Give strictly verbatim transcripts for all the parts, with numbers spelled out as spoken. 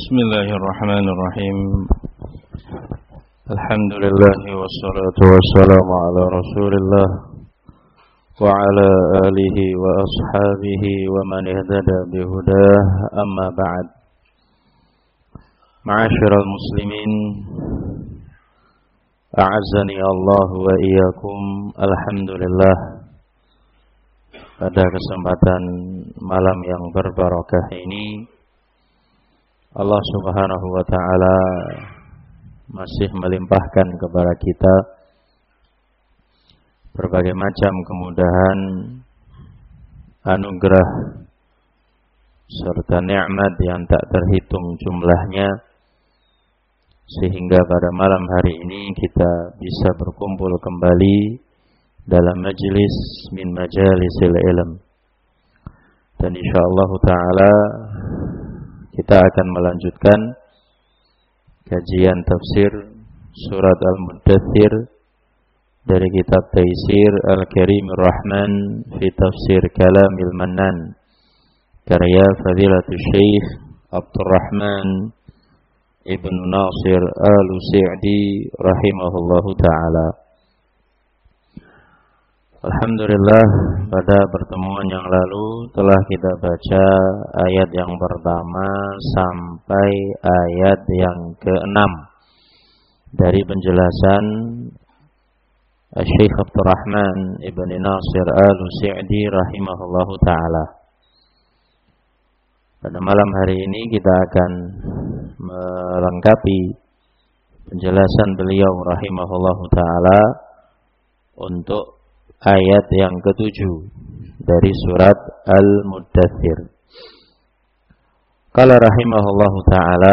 Bismillahirrahmanirrahim. Alhamdulillah wassalatu wassalamu ala Rasulillah wa ala alihi wa ashabihi wa man ihtada bihudah, amma ba'd. Ma'asyiral muslimin, a'azzani Allah wa iyyakum. Alhamdulillah, pada kesempatan malam yang berbarakah ini Allah Subhanahu wa ta'ala masih melimpahkan kepada kita berbagai macam kemudahan, anugerah serta nikmat yang tak terhitung jumlahnya, sehingga pada malam hari ini kita bisa berkumpul kembali dalam majlis min majalisil ilm. Dan insyaallah ta'ala kita akan melanjutkan kajian tafsir surat Al-Muddathir dari kitab Taisir Al-Karimur Rahman fi Tafsir Kalamil Mannan, karya Fadilatul Syekh Abdurrahman Ibn Nasir Al-Sa'di rahimahullahu ta'ala. Alhamdulillah, pada pertemuan yang lalu telah kita baca ayat yang pertama sampai ayat yang keenam dari penjelasan Syekh Abdurrahman Ibn Nasir Al-Sa'di rahimahullahu ta'ala. Pada malam hari ini kita akan melengkapi penjelasan beliau rahimahullahu ta'ala untuk ayat yang ketujuh dari surat Al-Muddathir. Qala rahimahullahu ta'ala,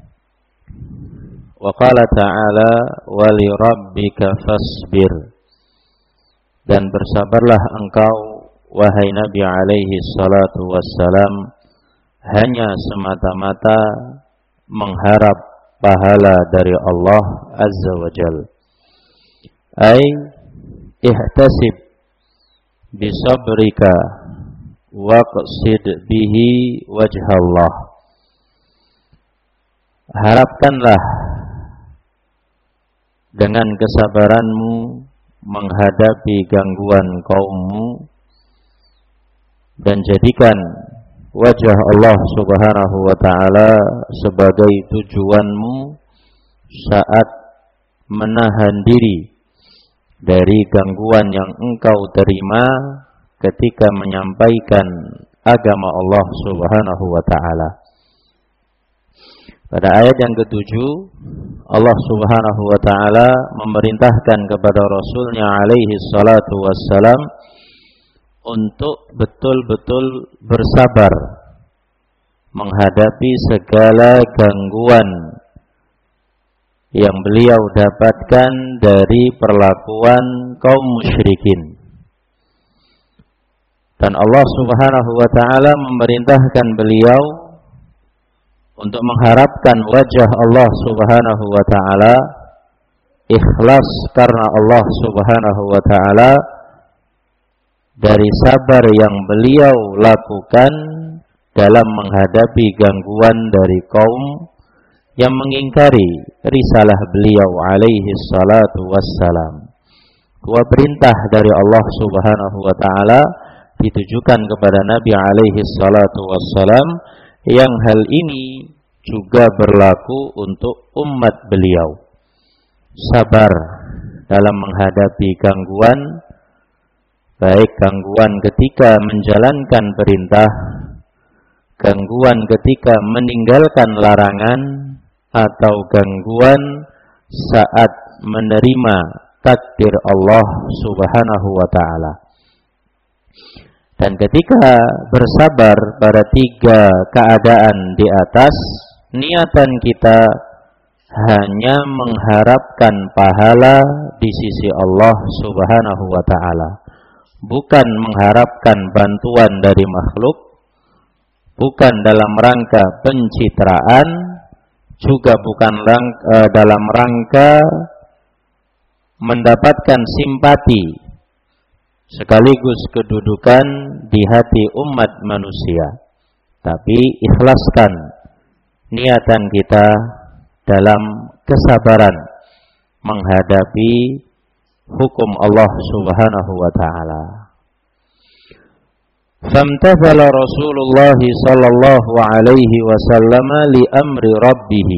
wa qala ta'ala wa li rabbika fasbir, dan bersabarlah engkau wahai Nabi alaihi salatu wassalam hanya semata-mata mengharap pahala dari Allah azza wa jalla. Ai ihtasib bisabrika waqsid bihi wajhallah. Harapkanlah dengan kesabaranmu menghadapi gangguan kaummu, dan jadikan wajah Allah Subhanahu wa ta'ala sebagai tujuanmu saat menahan diri dari gangguan yang engkau terima ketika menyampaikan agama Allah Subhanahu wa ta'ala. Pada ayat yang ketujuh, Allah Subhanahu wa ta'ala memerintahkan kepada Rasulnya alaihi salatu wassalam untuk betul-betul bersabar menghadapi segala gangguan yang beliau dapatkan dari perlakuan kaum musyrikin. Dan Allah Subhanahu wa ta'ala memerintahkan beliau untuk mengharapkan wajah Allah Subhanahu wa ta'ala, ikhlas karena Allah Subhanahu wa ta'ala, dari sabar yang beliau lakukan dalam menghadapi gangguan dari kaum yang mengingkari risalah beliau alaihi salatu wassalam. Dua perintah dari Allah Subhanahu wa ta'ala ditujukan kepada Nabi alaihi salatu wassalam, yang hal ini juga berlaku untuk umat beliau. Sabar dalam menghadapi gangguan, baik gangguan ketika menjalankan perintah, gangguan ketika meninggalkan larangan, atau gangguan saat menerima takdir Allah Subhanahu wa ta'ala. Dan ketika bersabar pada tiga keadaan di atas, niatan kita hanya mengharapkan pahala di sisi Allah Subhanahu wa ta'ala, bukan mengharapkan bantuan dari makhluk, bukan dalam rangka pencitraan, juga bukan rangka, dalam rangka mendapatkan simpati sekaligus kedudukan di hati umat manusia, tapi ikhlaskan niatan kita dalam kesabaran menghadapi hukum Allah Subhanahu wa taala. Famtathala Rasulullah sallallahu alaihi wasallam li amri rabbih.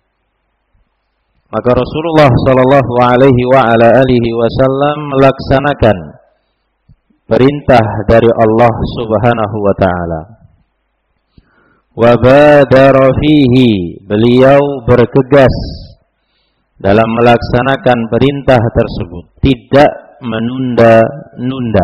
Maka Rasulullah sallallahu alaihi wa ala alihi wasallam melaksanakan perintah dari Allah Subhanahu wa taala. Wa badara fihi, beliau bergegas dalam melaksanakan perintah tersebut, tidak menunda-nunda.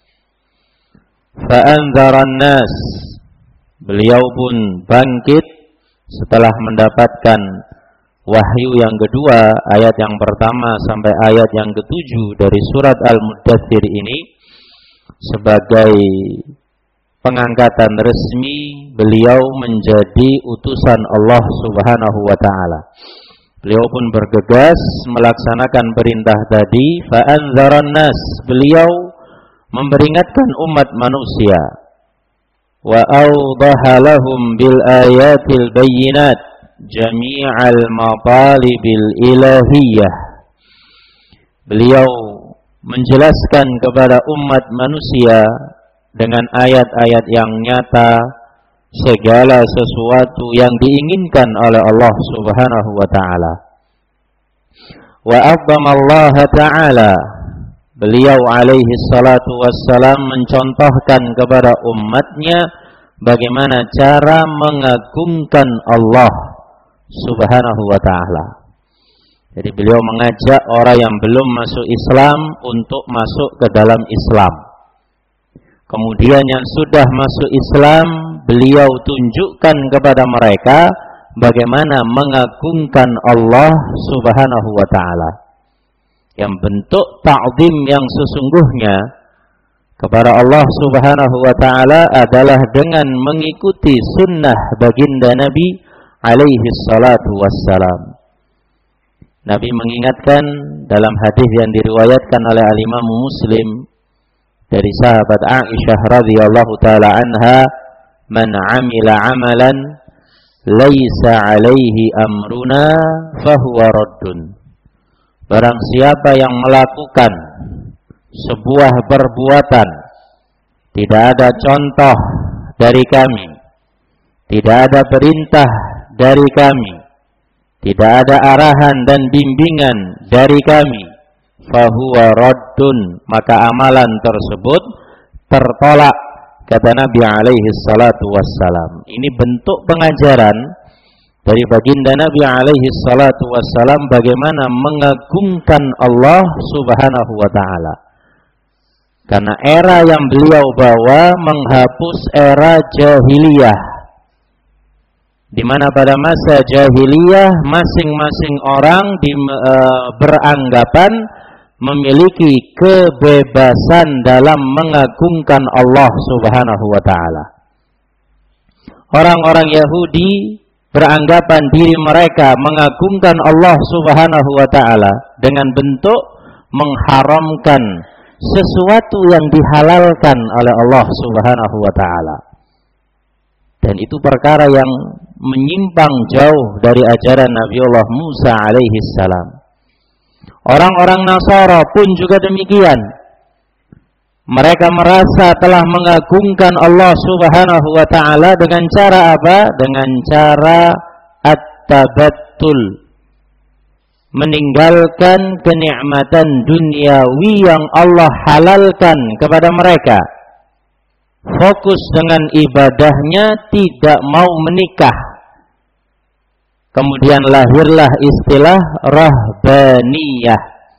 Fa anzaran nas, beliau pun bangkit setelah mendapatkan wahyu yang kedua, ayat yang pertama sampai ayat yang ketujuh dari surat Al-Muddathir ini, sebagai pengangkatan resmi beliau menjadi utusan Allah Subhanahu wa taala. Beliau pun bergegas melaksanakan perintah tadi, fa anzaran nas, beliau memperingatkan umat manusia, wa awdaha lahum bil ayatil bayyinat jami'al matalibil ilahiyah. Beliau menjelaskan kepada umat manusia dengan ayat-ayat yang nyata segala sesuatu yang diinginkan oleh Allah Subhanahu wa taala. Wa azzamallaha ta'ala, beliau alaihi salatu wassalam mencontohkan kepada umatnya bagaimana cara mengagungkan Allah Subhanahu wa taala. Jadi beliau mengajak orang yang belum masuk Islam untuk masuk ke dalam Islam. Kemudian yang sudah masuk Islam, beliau tunjukkan kepada mereka bagaimana mengagungkan Allah Subhanahu wa taala. Yang bentuk ta'zim yang sesungguhnya kepada Allah Subhanahu wa taala adalah dengan mengikuti sunnah baginda Nabi alaihi salatu wassalam. Nabi mengingatkan dalam hadis yang diriwayatkan oleh al-Imam Muslim dari sahabat Aisyah radhiyallahu taala anha, man 'amila 'amalan laisa 'alaihi amruna fahuwa raddun. Barang siapa yang melakukan sebuah perbuatan tidak ada contoh dari kami, tidak ada perintah dari kami, tidak ada arahan dan bimbingan dari kami, fahuwa raddun, maka amalan tersebut tertolak, kata Nabi alaihi salatu wassalam. Ini bentuk pengajaran dari baginda Nabi alaihi salatu wassalam bagaimana mengagungkan Allah Subhanahu wa taala. Karena era yang beliau bawa menghapus era jahiliyah, di mana pada masa jahiliyah masing-masing orang di, e, beranggapan memiliki kebebasan dalam mengagungkan Allah Subhanahu wa taala. Orang-orang Yahudi beranggapan diri mereka mengagungkan Allah Subhanahu wa taala dengan bentuk mengharamkan sesuatu yang dihalalkan oleh Allah Subhanahu wa taala. Dan itu perkara yang menyimpang jauh dari ajaran Nabiullah Musa alaihi salam. Orang-orang Nasara pun juga demikian. Mereka merasa telah mengagungkan Allah Subhanahu wa taala dengan cara apa? Dengan cara at-tabattul, meninggalkan kenikmatan duniawi yang Allah halalkan kepada mereka. Fokus dengan ibadahnya, tidak mau menikah. Kemudian lahirlah istilah rahbaniyah.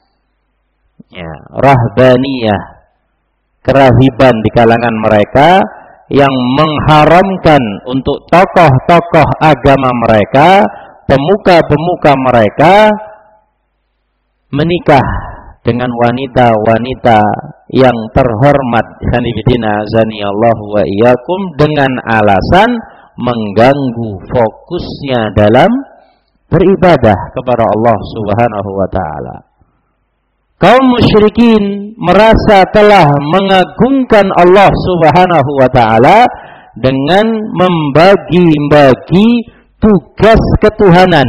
Ya, rahbaniyah, kerahiban di kalangan mereka yang mengharamkan untuk tokoh-tokoh agama mereka, pemuka-pemuka mereka menikah dengan wanita-wanita yang terhormat, sanibidina azaniyallahu wa iyyakum, dengan alasan mengganggu fokusnya dalam beribadah kepada Allah Subhanahu wa taala. Kaum musyrikin merasa telah mengagungkan Allah Subhanahu wa taala dengan membagi-bagi tugas ketuhanan.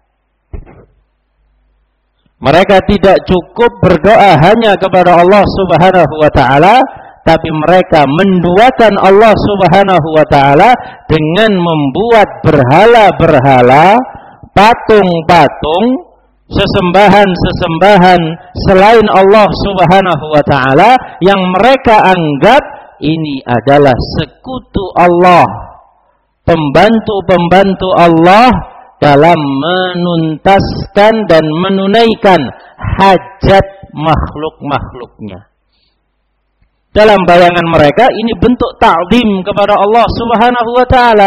Mereka tidak cukup berdoa hanya kepada Allah Subhanahu wa taala, tapi mereka menduakan Allah Subhanahu wa taala dengan membuat berhala-berhala, patung-patung, sesembahan-sesembahan selain Allah Subhanahu wa taala yang mereka anggap ini adalah sekutu Allah, pembantu-pembantu Allah dalam menuntaskan dan menunaikan hajat makhluk-makhluknya. Dalam bayangan mereka ini bentuk ta'zim kepada Allah Subhanahu wa taala.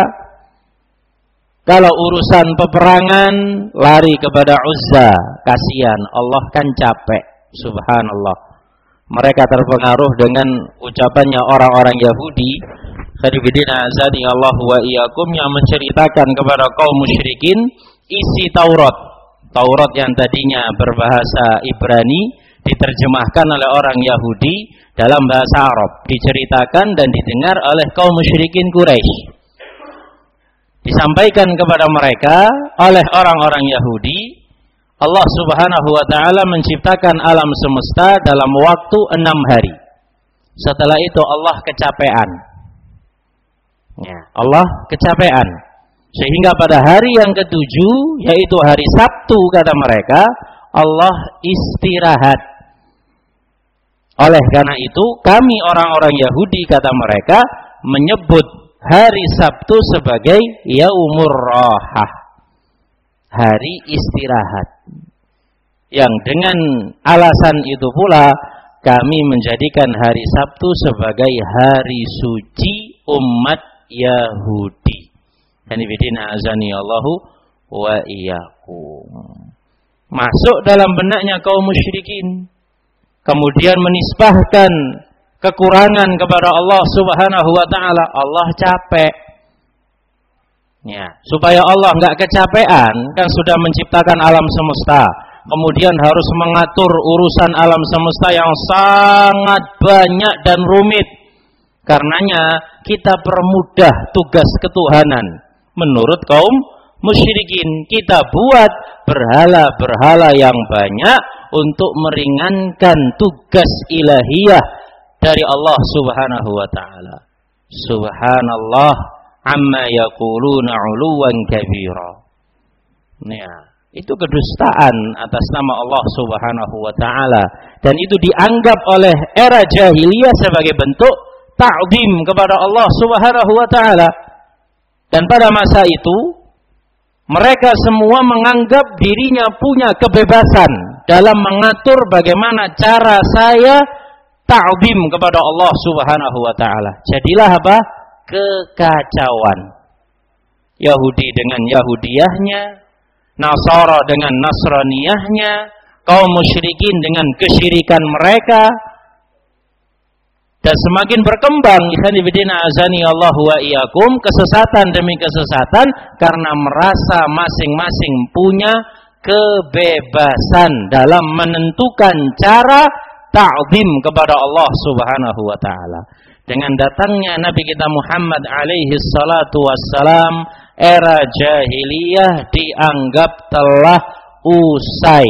Kalau urusan peperangan lari kepada Uzza, kasihan Allah kan capek. Subhanallah. Mereka terpengaruh dengan ucapannya orang-orang Yahudi, khadibidina azani Allah wa iyyakum, yang menceritakan kepada kaum musyrikin isi Taurat. Taurat yang tadinya berbahasa Ibrani diterjemahkan oleh orang Yahudi dalam bahasa Arab, diceritakan dan didengar oleh kaum musyrikin Quraisy. Disampaikan kepada mereka oleh orang-orang Yahudi, Allah Subhanahu wa taala menciptakan alam semesta dalam waktu enam hari. Setelah itu Allah kecapean. Ya, Allah kecapean. Sehingga pada hari yang ketujuh, yaitu hari Sabtu, kata mereka, Allah istirahat. Oleh karena itu, kami orang-orang Yahudi, kata mereka, menyebut hari Sabtu sebagai Yaumur Rahah, hari istirahat. Yang dengan alasan itu pula kami menjadikan hari Sabtu sebagai hari suci umat Yahudi. Hanifidina azani Allahu wa iyyakum. Masuk dalam benaknya kaum musyrikin, kemudian menisbahkan kekurangan kepada Allah Subhanahu wa taala. Allah capek. Ya, supaya Allah enggak kecapean, kan sudah menciptakan alam semesta, kemudian harus mengatur urusan alam semesta yang sangat banyak dan rumit. Karenanya kita permudah tugas ketuhanan. Menurut kaum musyrikin, kita buat berhala-berhala yang banyak untuk meringankan tugas ilahiyah dari Allah Subhanahu wa taala. Subhanallah amma yaquluna 'uluwan kabira. Ya, itu kedustaan atas nama Allah Subhanahu wa taala, dan itu dianggap oleh era jahiliyah sebagai bentuk ta'zim kepada Allah Subhanahu wa taala. Dan pada masa itu mereka semua menganggap dirinya punya kebebasan dalam mengatur bagaimana cara saya ta'zim kepada Allah Subhanahu wa taala. Jadilah apa? Kekacauan. Yahudi dengan Yahudiyahnya, Nasara dengan Nasraniyahnya, kaum musyrikin dengan kesyirikan mereka. Dan semakin berkembang, ikhwanifidina azani Allah wa iyyakum, kesesatan demi kesesatan, karena merasa masing-masing punya kebebasan dalam menentukan cara ta'zim kepada Allah Subhanahu wa taala. Dengan datangnya Nabi kita Muhammad alaihi salatu wassalam, era jahiliyah dianggap telah usai,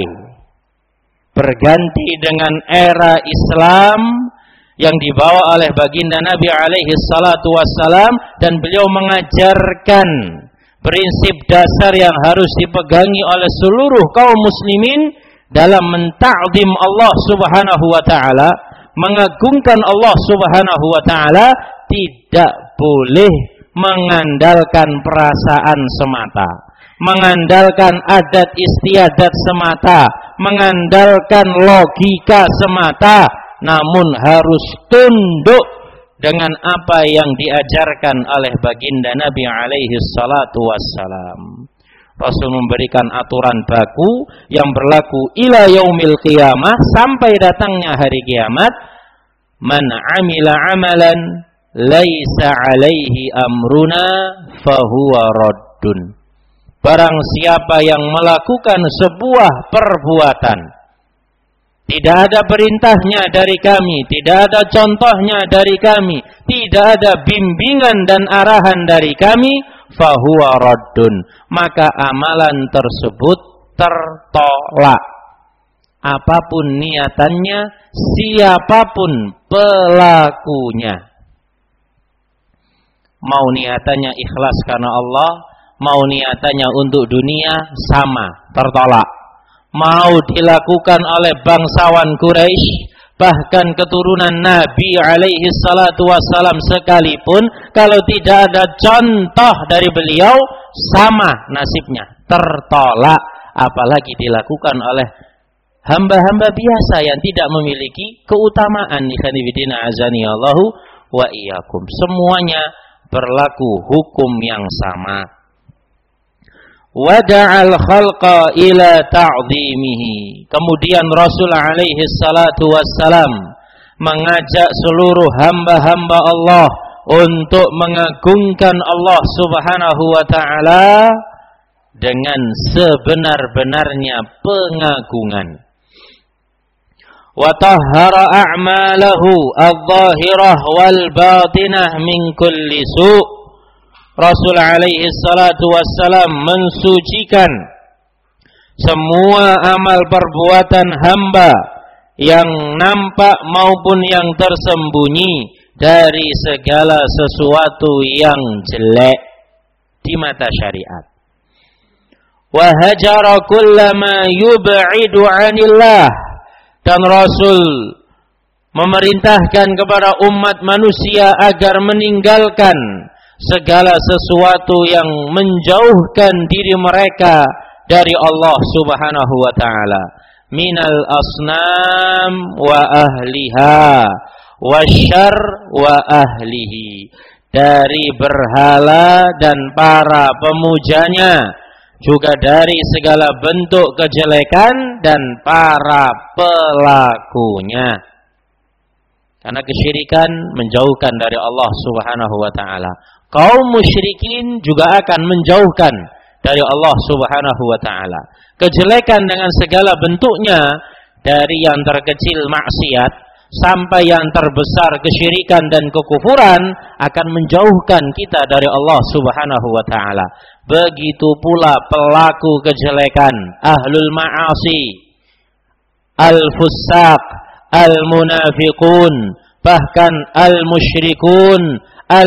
berganti dengan era Islam yang dibawa oleh baginda Nabi alaihi salatu wassalam, dan beliau mengajarkan prinsip dasar yang harus dipegangi oleh seluruh kaum muslimin dalam menta'zim Allah Subhanahu wa taala, mengagungkan Allah Subhanahu wa taala. Tidak boleh mengandalkan perasaan semata, mengandalkan adat istiadat semata, mengandalkan logika semata, namun harus tunduk dengan apa yang diajarkan oleh baginda Nabi alaihi salatu wassalam. Rasul memberikan aturan baku yang berlaku ila yaumil qiyamah, sampai datangnya hari kiamat. Man amila amalan laisa alaihi amruna fahuwa raddun. Barang siapa yang melakukan sebuah perbuatan, tidak ada perintahnya dari kami, tidak ada contohnya dari kami, tidak ada bimbingan dan arahan dari kami, fahuwa raddun, maka amalan tersebut tertolak. Apapun niatannya, siapapun pelakunya. Mau niatannya ikhlas karena Allah, mau niatannya untuk dunia, sama, tertolak. Mau dilakukan oleh bangsawan Quraisy, bahkan keturunan Nabi alaihi salatu wassalam sekalipun, kalau tidak ada contoh dari beliau, sama nasibnya, tertolak. Apalagi dilakukan oleh hamba-hamba biasa yang tidak memiliki keutamaan. Ikhwanifidina azani Allahu wa iyyakum. Semuanya berlaku hukum yang sama. Wada'al khalqa ila ta'zimihi. Kemudian Rasul alaihi salatu wassalam mengajak seluruh hamba-hamba Allah untuk mengagungkan Allah subhanahu wa ta'ala dengan sebenar-benarnya pengagungan. Wa tahhara a'malahu adh-dhahirah wal batinah min kulli su'. Rasul alaihi salatu wassalam mensucikan semua amal perbuatan hamba yang nampak maupun yang tersembunyi dari segala sesuatu yang jelek di mata syariat. Wa hajara kullama yub'idu 'anillah, dan Rasul memerintahkan kepada umat manusia agar meninggalkan segala sesuatu yang menjauhkan diri mereka dari Allah subhanahu wa ta'ala. Minal asnam wa ahliha wasyar wa ahlihi, dari berhala dan para pemujanya, juga dari segala bentuk kejelekan dan para pelakunya. Karena kesyirikan menjauhkan dari Allah subhanahu wa ta'ala. Kaum musyrikin juga akan menjauhkan dari Allah subhanahu wa ta'ala. Kejelekan dengan segala bentuknya, dari yang terkecil maksiat sampai yang terbesar kesyirikan dan kekufuran, akan menjauhkan kita dari Allah subhanahu wa ta'ala. Begitu pula pelaku kejelekan, ahlul ma'asi, al-fussaq, al-munafiqun, bahkan al-musyrikun,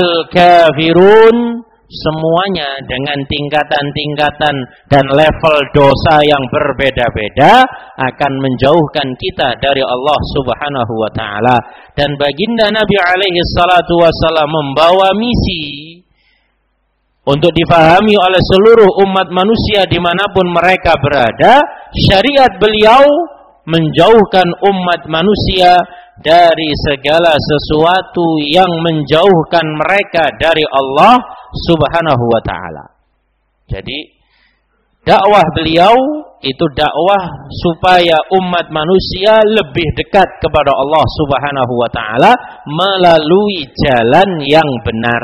al-kafirun, semuanya dengan tingkatan-tingkatan dan level dosa yang berbeda-beda akan menjauhkan kita dari Allah subhanahu wa ta'ala. Dan baginda Nabi alaihi salatu wassalam membawa misi untuk difahami oleh seluruh umat manusia dimanapun mereka berada. Syariat beliau menjauhkan umat manusia dari segala sesuatu yang menjauhkan mereka dari Allah subhanahu wa ta'ala. Jadi dakwah beliau itu dakwah supaya umat manusia lebih dekat kepada Allah subhanahu wa ta'ala melalui jalan yang benar.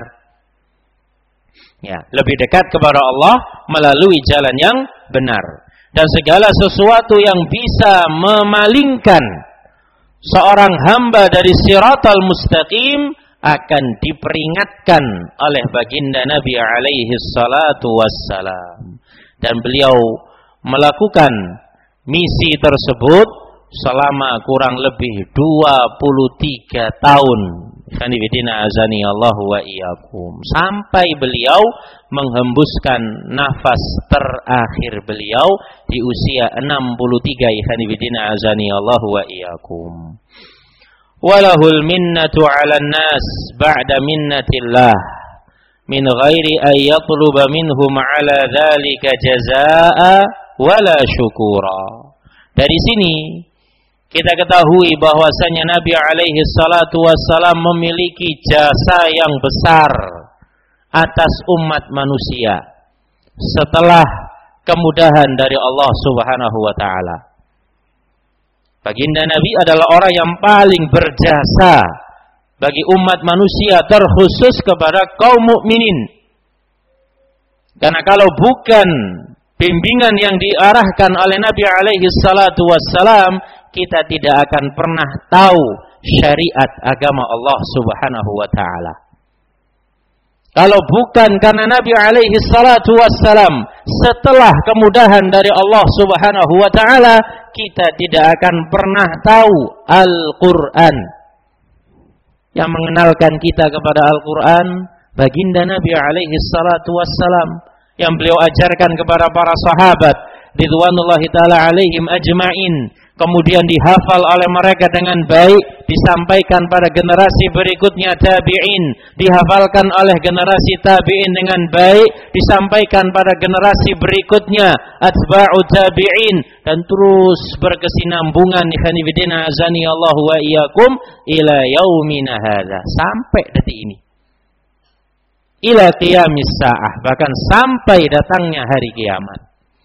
Ya, lebih dekat kepada Allah melalui jalan yang benar. Dan segala sesuatu yang bisa memalingkan seorang hamba dari siratal mustaqim akan diperingatkan oleh baginda Nabi alaihi salatu wassalam. Dan beliau melakukan misi tersebut selama kurang lebih dua puluh tiga tahun. Khanifidina azani Allahu wa iyyakum. Sampai beliau menghembuskan nafas terakhir beliau di usia enam puluh tiga. Khanifidina azani Allahu wa iyyakum. Walahul minnatu 'alan nas ba'da minnatillah min ghairi an yatluba minhum 'ala dzalika jazaa'a wala syukura. Dari sini kita ketahui bahwasanya Nabi alaihi salatu wassalam memiliki jasa yang besar atas umat manusia setelah kemudahan dari Allah subhanahu wa ta'ala. Baginda Nabi adalah orang yang paling berjasa bagi umat manusia, terkhusus kepada kaum mukminin. Karena kalau bukan bimbingan yang diarahkan oleh Nabi alaihi salatu wassalam, kita tidak akan pernah tahu syariat agama Allah subhanahu wa ta'ala. Kalau bukan karena Nabi alaihi salatu wassalam, setelah kemudahan dari Allah subhanahu wa ta'ala, kita tidak akan pernah tahu Al-Quran. Yang mengenalkan kita kepada Al-Quran, baginda Nabi alaihi salatu wassalam, yang beliau ajarkan kepada para sahabat, ridwanullahi ta'ala alaihim ajma'in, kemudian dihafal oleh mereka dengan baik, disampaikan pada generasi berikutnya tabi'in, dihafalkan oleh generasi tabi'in dengan baik, disampaikan pada generasi berikutnya atba'u tabi'in, dan terus berkesinambungan ikhwanifidina azani Allah wa iyyakum ila yaumina hadza, sampai detik ini, ila qiyamis sa'ah, bahkan sampai datangnya hari kiamat.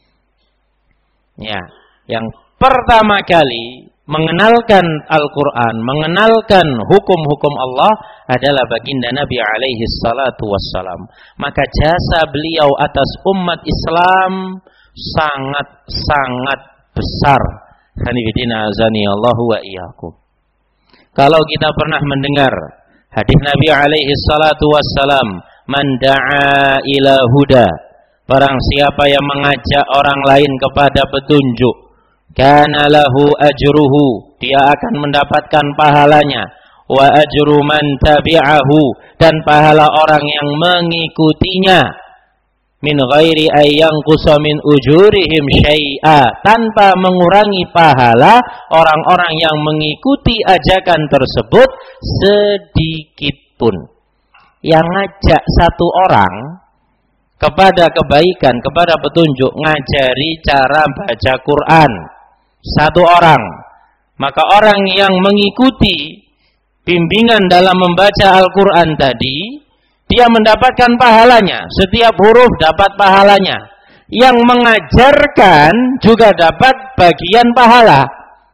Ya, yang pertama kali mengenalkan Al-Quran, mengenalkan hukum-hukum Allah adalah baginda Nabi alaihi salatu wassalam. Maka jasa beliau atas umat Islam sangat-sangat besar. Hanifidina azani Allahu wa iyyakum. Kalau kita pernah mendengar hadis Nabi alaihi salatu wassalam, man da'a ila huda, barang siapa yang mengajak orang lain kepada petunjuk, kana lahu ajruhu, dia akan mendapatkan pahalanya, wa ajru man tabi'ahu, dan pahala orang yang mengikutinya, min ghairi ayyanqusa min ujurihim syai'a, tanpa mengurangi pahala orang-orang yang mengikuti ajakan tersebut sedikit pun. Yang ngajak satu orang kepada kebaikan, kepada petunjuk, ngajari cara baca Quran, satu orang, maka orang yang mengikuti bimbingan dalam membaca Al-Quran tadi, dia mendapatkan pahalanya, setiap huruf dapat pahalanya. Yang mengajarkan juga dapat bagian pahala,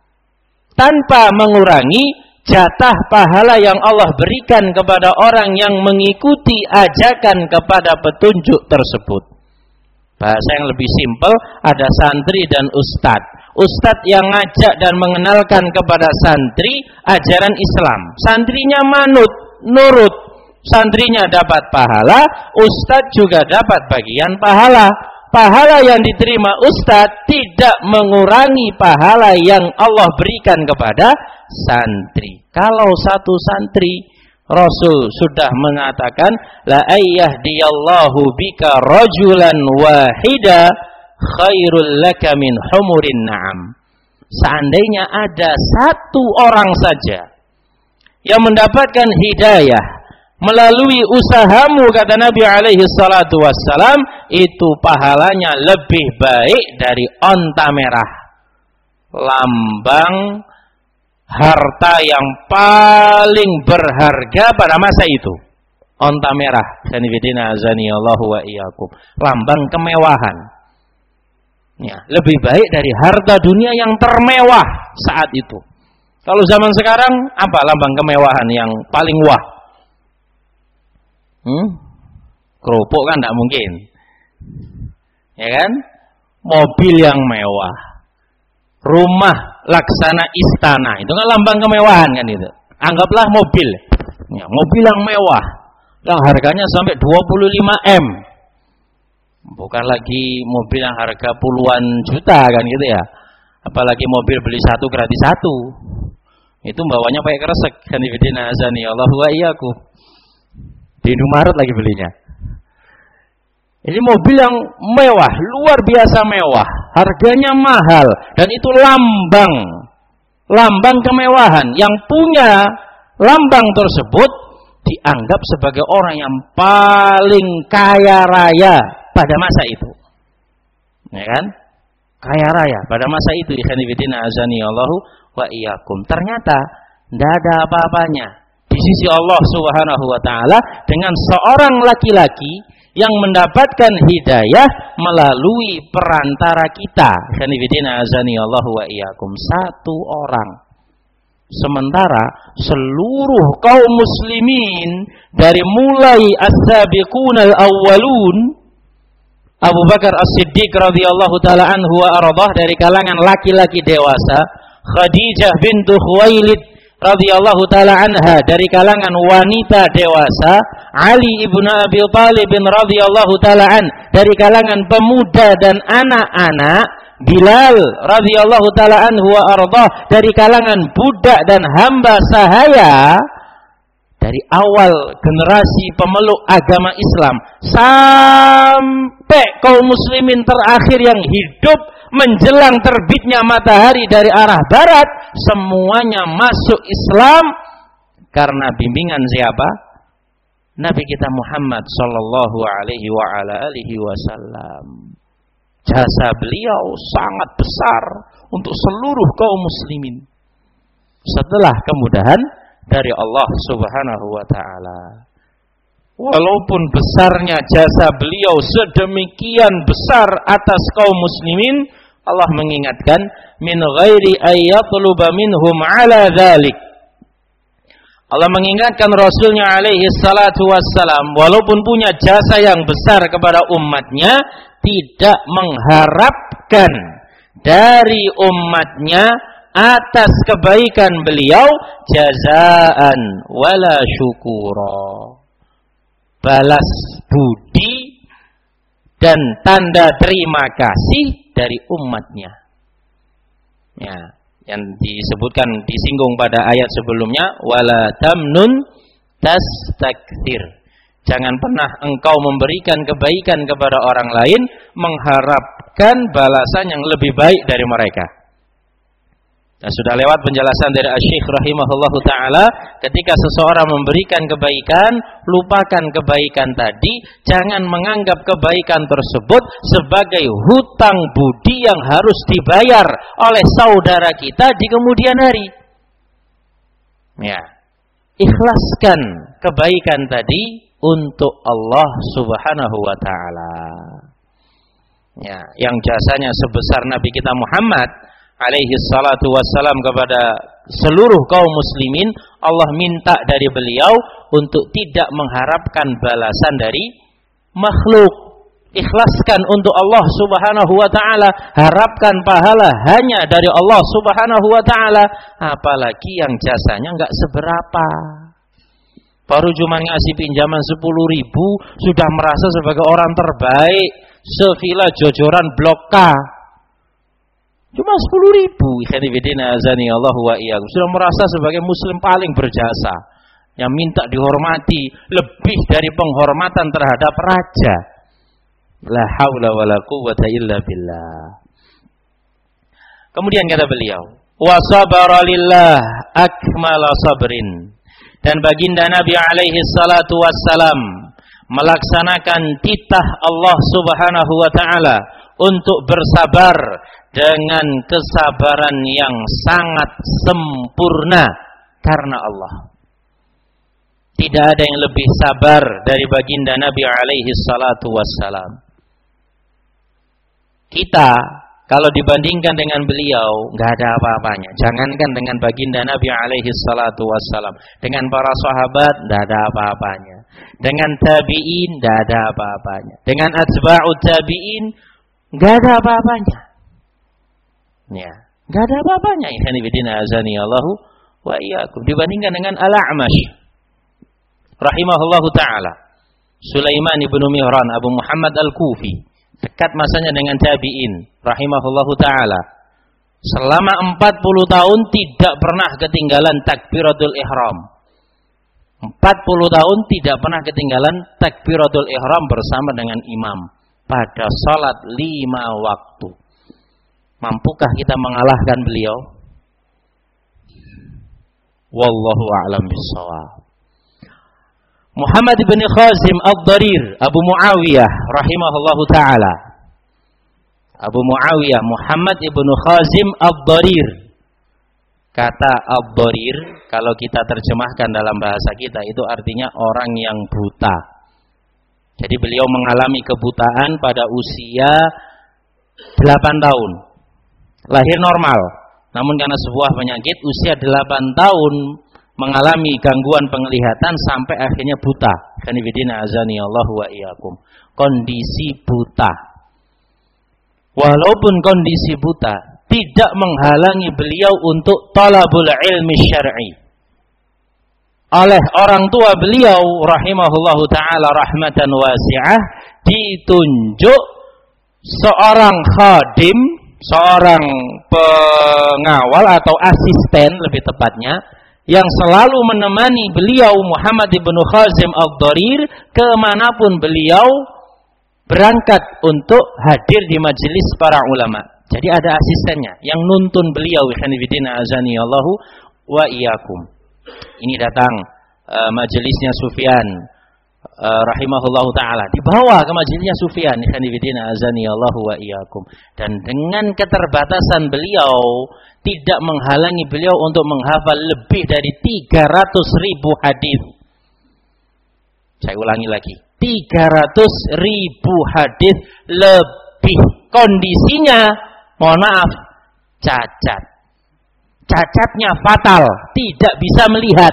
tanpa mengurangi jatah pahala yang Allah berikan kepada orang yang mengikuti ajakan kepada petunjuk tersebut. Bahasa yang lebih simpel, ada santri dan ustadz. Ustadz yang ngajak dan mengenalkan kepada santri ajaran Islam. Santrinya manut, nurut. Santrinya dapat pahala, ustadz juga dapat bagian pahala. Pahala yang diterima ustadz tidak mengurangi pahala yang Allah berikan kepada santri. Kalau satu santri, Rasul sudah mengatakan, la ayyahdiyallahu bika rajulan wahida khairul laka min humurin na'am. Seandainya ada satu orang saja yang mendapatkan hidayah melalui usahamu, kata Nabi alaihi salatu wassalam, itu pahalanya lebih baik dari onta merah, lambang harta yang paling berharga pada masa itu. Onta merah, sanifidina azani Allahu wa iyyakum, lambang kemewahan. Ya, lebih baik dari harta dunia yang termewah saat itu. Kalau zaman sekarang, apa lambang kemewahan yang paling wah? Hmm? Kerupuk kan tidak mungkin, ya kan? Mobil yang mewah, rumah laksana istana, itu kan lambang kemewahan kan itu. Anggaplah mobil, ya, mobil yang mewah, yang harganya sampai dua puluh lima miliar. Bukan lagi mobil yang harga puluhan juta kan gitu ya. Apalagi mobil beli satu gratis satu. Itu bawanya pakai kresek. Hanifidina azani Allah wa iyyakum. Di Indomaret lagi belinya. Ini mobil yang mewah, luar biasa mewah, harganya mahal, dan itu lambang lambang kemewahan. Yang punya lambang tersebut dianggap sebagai orang yang paling kaya raya pada masa itu, ya kan? Kaya raya pada masa itu. Ikhwanifidina azani Allahu wa iyyakum. Ternyata tidak ada apa-apanya di sisi Allah Subhanahu wa taala dengan seorang laki-laki yang mendapatkan hidayah melalui perantara kita. Ikhwanifidina azani Allahu wa iyyakum, satu orang. Sementara seluruh kaum muslimin dari mulai as-sabiqunal awwalun, Abu Bakar As-Siddiq radhiyallahu taala anhu wa ardhah, dari kalangan laki-laki dewasa, Khadijah bintu Khuwailid radhiyallahu taala anha dari kalangan wanita dewasa, Ali ibnu Abi Thalib radhiyallahu taala an dari kalangan pemuda dan anak-anak, Bilal radhiyallahu taala anhu wa ardhah dari kalangan budak dan hamba sahaya. Dari awal generasi pemeluk agama Islam sampai kaum muslimin terakhir yang hidup menjelang terbitnya matahari dari arah barat, semuanya masuk Islam karena bimbingan siapa? Nabi kita Muhammad sallallahu alaihi wa ala alihi wasallam. Jasa beliau sangat besar untuk seluruh kaum muslimin. Setelah kemudahan dari Allah Subhanahu wa taala. Walaupun besarnya jasa beliau sedemikian besar atas kaum muslimin, Allah mengingatkan min ghairi ayyatluba minhum ala dzalik. Allah mengingatkan Rasulnya alaihi salatu wassalam, walaupun punya jasa yang besar kepada umatnya, tidak mengharapkan dari umatnya atas kebaikan beliau jazaan wala syukura, balas budi dan tanda terima kasih dari umatnya. Ya, yang disebutkan disinggung pada ayat sebelumnya, wala tamnun tastakthir. Jangan pernah engkau memberikan kebaikan kepada orang lain mengharapkan balasan yang lebih baik dari mereka. Dan sudah lewat penjelasan dari Asy-Syaikh rahimahullahu taala, ketika seseorang memberikan kebaikan, lupakan kebaikan tadi, jangan menganggap kebaikan tersebut sebagai hutang budi yang harus dibayar oleh saudara kita di kemudian hari. Ya. Ikhlaskan kebaikan tadi untuk Allah Subhanahu wa taala. Ya, yang jasanya sebesar Nabi kita Muhammad alaihi salatu wassalam kepada seluruh kaum muslimin, Allah minta dari beliau untuk tidak mengharapkan balasan dari makhluk. Ikhlaskan untuk Allah Subhanahu wa taala, harapkan pahala hanya dari Allah Subhanahu wa taala, apalagi yang jasanya enggak seberapa. Baru cuma ngasih pinjaman sepuluh ribu sudah merasa sebagai orang terbaik sevilla jojoran blok K. Cuma sepuluh ribu, ikhwanifidina azani Allah wa iyyakum, sudah merasa sebagai muslim paling berjasa, yang minta dihormati lebih dari penghormatan terhadap raja. La haula wala quwwata illa billah. Kemudian kata beliau, wa sabara lillah akmala sabrin. Dan baginda Nabi alaihi salatu wassalam melaksanakan titah Allah Subhanahu wa taala untuk bersabar dengan kesabaran yang sangat sempurna karena Allah. Tidak ada yang lebih sabar dari baginda Nabi alaihi salatu wassalam. Kita kalau dibandingkan dengan beliau nggak ada apa-apanya. Jangankan dengan baginda Nabi alaihi salatu wassalam, dengan para sahabat nggak ada apa-apanya. Dengan tabi'in nggak ada apa-apanya. Dengan atba'ut tabi'in nggak ada apa-apanya. Ya, nggak ada apa-apanya. Ikhwani fillah azani Allahu wa iyyakum. Dibandingkan dengan Al-A'mash rahimahullahu taala, Sulaiman ibnu Mihran Abu Muhammad Al-Kufi, dekat masanya dengan tabi'in rahimahullahu taala, selama empat puluh tahun tidak pernah ketinggalan takbiratul ihram. empat puluh tahun tidak pernah ketinggalan takbiratul ihram bersama dengan imam pada salat lima waktu. Mampukah kita mengalahkan beliau? Wallahu a'lam bissawab. Muhammad bin Khazim Ad-Darir Abu Muawiyah rahimahullahu taala. Abu Muawiyah Muhammad ibnu Khazim Ad-Darir. Kata Ad-Darir kalau kita terjemahkan dalam bahasa kita itu artinya orang yang buta. Jadi beliau mengalami kebutaan pada usia delapan tahun. Lahir normal, namun karena sebuah penyakit usia delapan tahun mengalami gangguan penglihatan sampai akhirnya buta. Kanibidina azani Allah wa iyyakum. Kondisi buta. Walaupun kondisi buta tidak menghalangi beliau untuk talabul ilmi syar'i, oleh orang tua beliau rahimahullahu ta'ala rahmatan wasi'ah, ditunjuk seorang khadim, seorang pengawal atau asisten lebih tepatnya, yang selalu menemani beliau Muhammad ibnu Khazim ad-Dharir kemanapun beliau berangkat untuk hadir di majelis para ulama. Jadi ada asistennya yang nuntun beliau, ikhwanifidina azanillahu wa iyyakum. Ini datang uh, majelisnya Sufyan uh, rahimahullahu taala, dibawa ke majelisnya Sufyan, ikhwanifidina azanillahu wa iyyakum. Dan dengan keterbatasan beliau tidak menghalangi beliau untuk menghafal lebih dari tiga ratus ribu hadis. Saya ulangi lagi, tiga ratus ribu hadis lebih. Kondisinya, mohon maaf, cacat. Cacatnya fatal, tidak bisa melihat.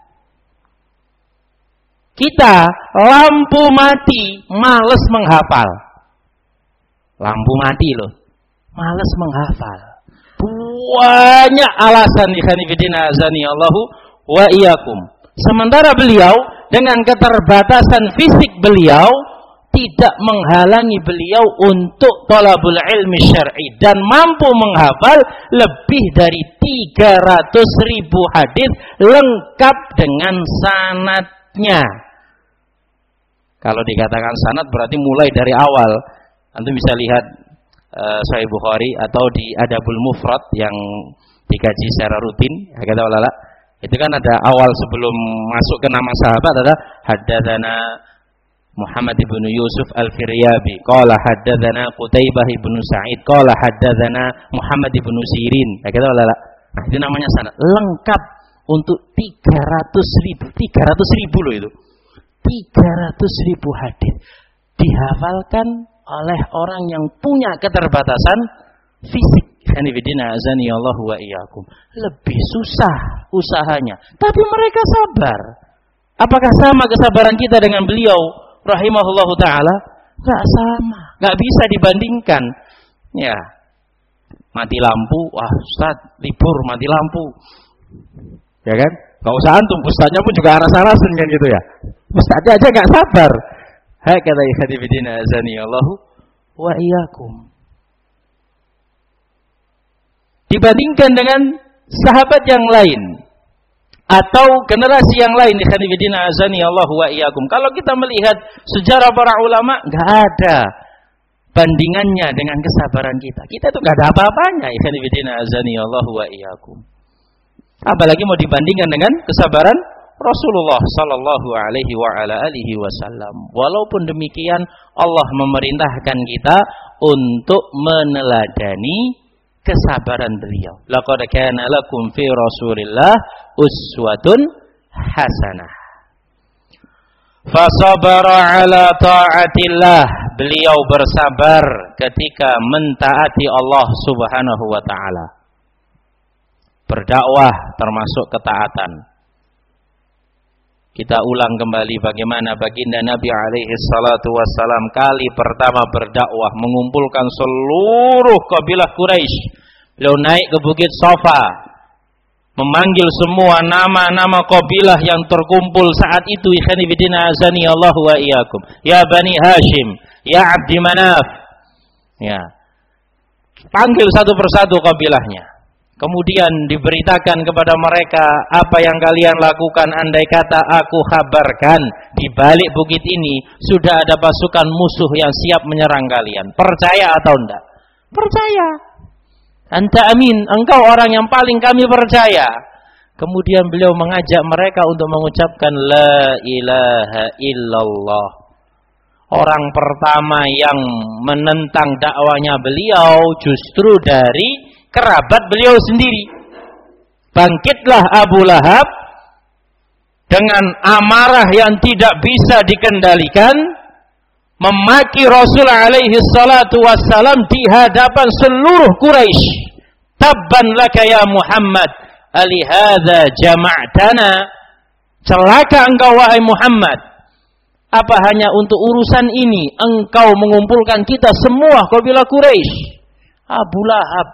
Kita lampu mati, males menghafal. Lampu mati loh, males menghafal. Banyak alasan, ikhwanifidina azanillahu wa iyyakum. Sementara beliau dengan keterbatasan fisik beliau tidak menghalangi beliau untuk thalabul ilmi syar'i dan mampu menghafal lebih dari tiga ratus ribu hadis lengkap dengan sanadnya. Kalau dikatakan sanad berarti mulai dari awal. Antum bisa lihat uh, Sahih Bukhari atau di Adabul Mufrad yang dikaji secara rutin, kata ulama. Itu kan ada awal sebelum masuk ke nama sahabat, ada haddatsana Muhammad ibn Yusuf al-Firyabi qala haddatsana Qutaibah ibn Sa'id qala haddatsana Muhammad ibn Sirin. Kata ulama. Nah, itu namanya sanad lengkap untuk tiga ratus ribu. tiga ratus ribu loh itu. tiga ratus ribu hadis dihafalkan oleh orang yang punya keterbatasan fisik. Hanifidina azani Allah wa iyyakum. Lebih susah usahanya, tapi mereka sabar. Apakah sama kesabaran kita dengan beliau rahimahullahu taala? Enggak sama, enggak bisa dibandingkan. Ya. Mati lampu, wah Ustaz, libur mati lampu. Ya kan? Enggak usah antum, ustaznya pun juga aras-arasan kan gitu ya. Ustaznya aja enggak sabar. Hai kata ikhwanifidina azani Allah wa iyyakum. Dibandingkan dengan sahabat yang lain atau generasi yang lain, ikhwanifidina azani Allah wa iyyakum. Kalau kita melihat sejarah para ulama, enggak ada bandingannya dengan kesabaran kita. Kita itu enggak ada apa-apanya, ikhwanifidina azani Allah wa iyyakum. Apalagi mau dibandingkan dengan kesabaran Rasulullah sallallahu alaihi wa ala alihi wasallam. Walaupun demikian, Allah memerintahkan kita untuk meneladani kesabaran beliau. Laqad kana lakum fi Rasulillah uswatun hasanah. Fasabara ala ta'atillah. Beliau bersabar ketika mentaati Allah Subhanahu wa taala. Berdakwah termasuk ketaatan. Kita ulang kembali bagaimana baginda Nabi alaihi salatu wassalam kali pertama berdakwah, mengumpulkan seluruh kabilah Quraisy. Beliau naik ke Bukit Safa, memanggil semua nama-nama kabilah yang terkumpul saat itu. Ikhwanifidina azani Allah wa iyyakum. Ya Bani Hashim, ya Abdi Manaf. Ya. Panggil satu persatu kabilahnya. Kemudian diberitakan kepada mereka apa yang kalian lakukan. Andai kata aku kabarkan di balik bukit ini sudah ada pasukan musuh yang siap menyerang kalian. Percaya atau enggak? Percaya. Anta amin, engkau orang yang paling kami percaya. Kemudian beliau mengajak mereka untuk mengucapkan la ilaha illallah. Orang pertama yang menentang dakwanya beliau justru dari kerabat beliau sendiri. Bangkitlah Abu Lahab dengan amarah yang tidak bisa dikendalikan, memaki Rasul alaihi salatu wassalam di hadapan seluruh Quraisy. Tabban laka ya Muhammad, alihadza jama'tana. Celaka engkau wahai Muhammad. Apa hanya untuk urusan ini engkau mengumpulkan kita semua kabilah Quraisy? Abu Lahab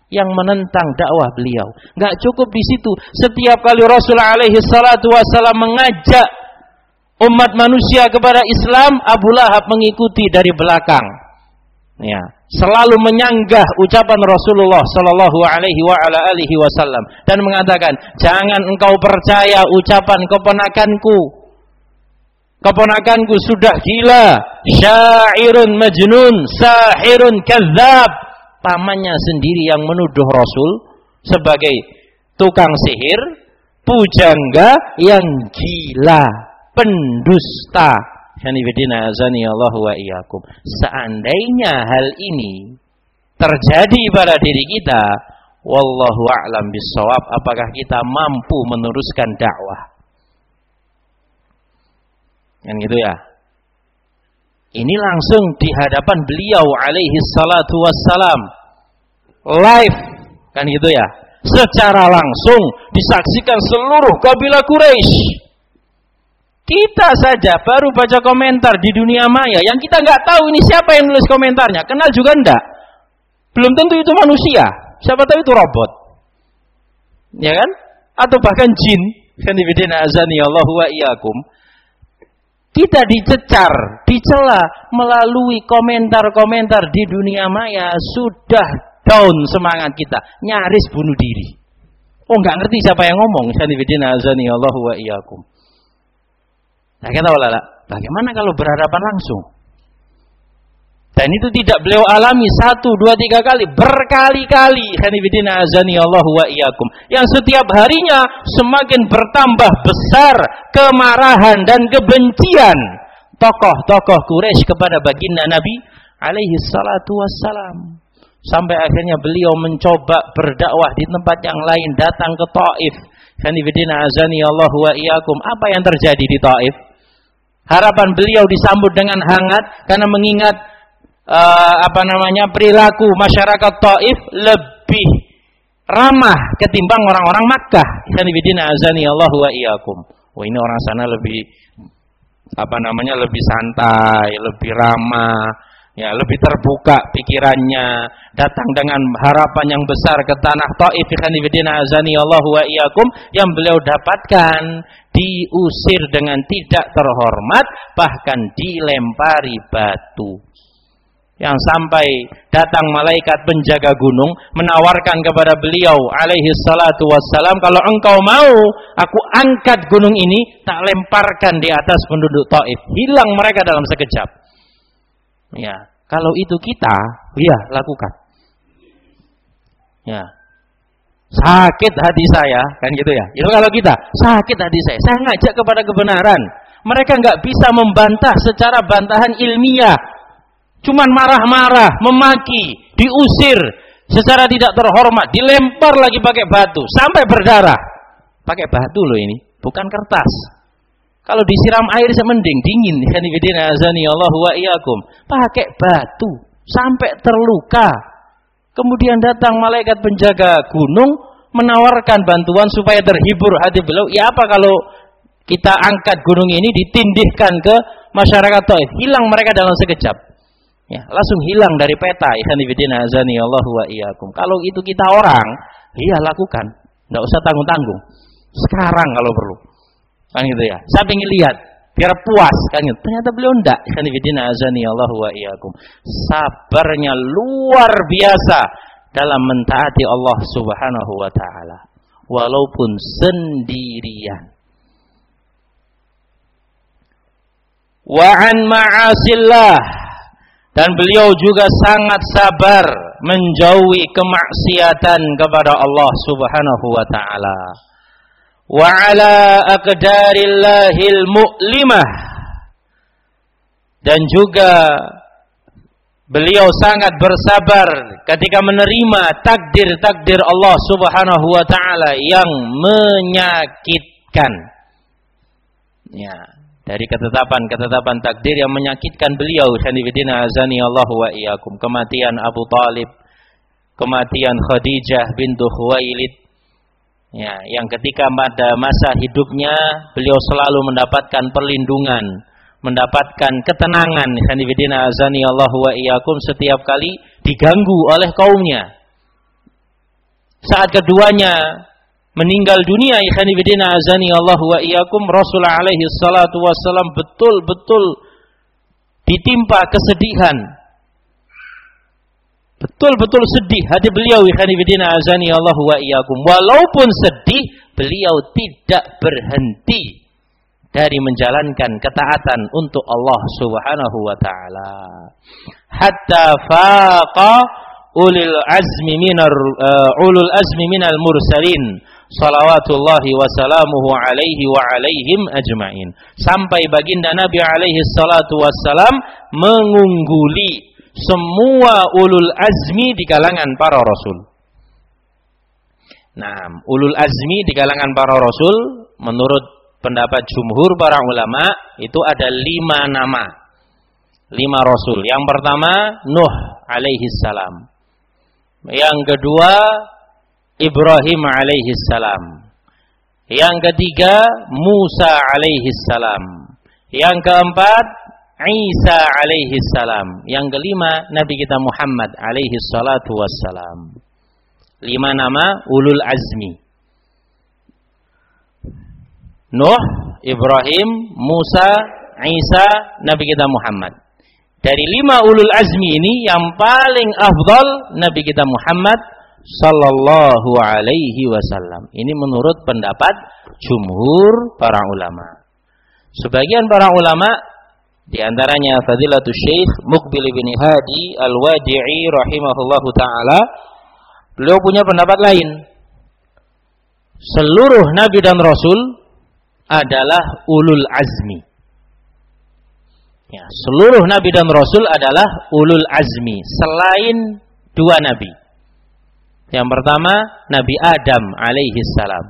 yang menentang dakwah beliau. Enggak cukup di situ. Setiap kali Rasulullah alaihi salatu wasallam mengajak umat manusia kepada Islam, Abu Lahab mengikuti dari belakang. Ya, selalu menyanggah ucapan Rasulullah sallallahu alaihi wa ala alihi wasallam dan mengatakan, "Jangan engkau percaya ucapan keponakanku. Keponakanku sudah gila, syairun majnun, sahirun kadzdzab." Pamannya sendiri yang menuduh Rasul sebagai tukang sihir, pujangga yang gila, pendusta. Hanifidina azani Allah wa iyyakum. Seandainya hal ini terjadi pada diri kita, wallahu a'lam bissawab, apakah kita mampu meneruskan dakwah? Kan gitu ya. Ini langsung di hadapan beliau alaihi salatu wassalam, live, kan gitu ya, secara langsung disaksikan seluruh kabilah Quraisy. Kita saja baru baca komentar di dunia maya yang kita nggak tahu ini siapa yang nulis komentarnya, kenal juga enggak, belum tentu itu manusia, siapa tahu itu robot, ya kan, atau bahkan jin. Kanibidina azani Allah wa iyyakum. Kita dicecar, dicela melalui komentar-komentar di dunia maya, sudah down semangat kita, nyaris bunuh diri. Oh, nggak ngerti siapa yang ngomong. Sanibidina azani Allah wa iyyakum. Nah, kita walala, bagaimana kalau berhadapan langsung? Dan itu tidak beliau alami satu, dua, tiga kali, berkali-kali. Hanifidina azani Allah wa iyyakum. Yang setiap harinya semakin bertambah besar kemarahan dan kebencian tokoh-tokoh Quraisy kepada baginda Nabi alaihi salatu wassalam. Sampai akhirnya beliau mencoba berdakwah di tempat yang lain, datang ke Taif. Hanifidina azani Allah wa iyyakum. Apa yang terjadi di Taif? Harapan beliau disambut dengan hangat karena mengingat Uh, apa namanya perilaku masyarakat Taif lebih ramah ketimbang orang-orang Makkah. Hanifidina azani Allah wa iyyakum. Oh, ini orang sana lebih apa namanya lebih santai, lebih ramah, ya, lebih terbuka pikirannya, datang dengan harapan yang besar ke tanah Taif. Hanifidina azani Allah wa iyyakum. Yang beliau dapatkan diusir dengan tidak terhormat, bahkan dilempari batu. Yang sampai datang malaikat penjaga gunung menawarkan kepada beliau alaihi salatu wassalam, kalau engkau mau aku angkat gunung ini, tak lemparkan di atas penduduk Taif, hilang mereka dalam sekejap. Ya, kalau itu kita, ya lakukan. Ya, sakit hati saya, kan gitu ya. Itu kalau kita, sakit hati saya, saya ngajak kepada kebenaran, mereka nggak bisa membantah secara bantahan ilmiah. Cuman marah-marah, memaki, diusir secara tidak terhormat, dilempar lagi pakai batu sampai berdarah. Pakai batu loh ini, bukan kertas. Kalau disiram air semending dingin. Hanifidina azani Allah wa iyyakum. Pakai batu sampai terluka. Kemudian datang malaikat penjaga gunung menawarkan bantuan supaya terhibur hati beliau. Ya apa kalau kita angkat gunung ini ditindihkan ke masyarakat Taif, hilang mereka dalam sekejap. Ya, langsung hilang dari peta. Ikhwanifidina azani Allah wa iyyakum. Kalau itu kita orang, iya lakukan. Enggak usah tanggung-tanggung. Sekarang kalau perlu. Kan gitu ya. Saya pengen lihat biar puas kan gitu. Ternyata beliau enggak. Ikhwanifidina azani Allah wa iyyakum. Sabarnya luar biasa dalam mentaati Allah Subhanahu wa taala walaupun sendirian. Wa an ma'asillah. Dan beliau juga sangat sabar menjauhi kemaksiatan kepada Allah Subhanahu wa taala. Wa ala aqdarillahil mu'limah. Dan juga beliau sangat bersabar ketika menerima takdir-takdir Allah Subhanahu wa taala yang menyakitkan. Ya, dari ketetapan-ketetapan takdir yang menyakitkan beliau. Hanifidina azani Allah wa iyyakum. Kematian Abu Talib, kematian Khadijah bintu Khuwailid, ya, yang ketika pada masa hidupnya beliau selalu mendapatkan perlindungan, mendapatkan ketenangan. Hanifidina azani Allah wa iyyakum. Setiap kali diganggu oleh kaumnya, saat keduanya meninggal dunia, ikhwani fillah azani Allah wa iyyakum, Rasulullah alaihi salatu wassalam betul-betul ditimpa kesedihan. Betul-betul sedih hati beliau, ikhwani fillah azani Allah wa iyyakum. Walaupun sedih, beliau tidak berhenti dari menjalankan ketaatan untuk Allah Subhanahu wa taala. Hatta faqa ulil azmi minar uh, ulul azmi minal mursalin salawatullahi wa salamuhu alaihi wa alaihim ajmain. Sampai baginda Nabi alaihi salatu wassalam mengungguli semua ulul azmi di kalangan para rasul. Nah, ulul azmi di kalangan para rasul menurut pendapat jumhur para ulama itu ada lima nama, lima rasul. Yang pertama Nuh alaihi salam, yang kedua Ibrahim alaihi salam, yang ketiga Musa alaihi salam, yang keempat Isa alaihi salam, yang kelima Nabi kita Muhammad alaihi salatu wassalam. Lima nama ulul azmi: Nuh, Ibrahim, Musa, Isa, Nabi kita Muhammad. Dari lima ulul azmi ini yang paling afdal Nabi kita Muhammad sallallahu alaihi wasallam. Ini menurut pendapat jumhur para ulama. Sebagian para ulama, di antaranya Fadilatul Syekh Muqbil bin Hadi Al-Wadi'i rahimahullahu taala, beliau punya pendapat lain. Seluruh nabi dan rasul adalah ulul azmi. Ya, seluruh nabi dan rasul adalah ulul azmi selain dua nabi. Yang pertama Nabi Adam alaihi salam.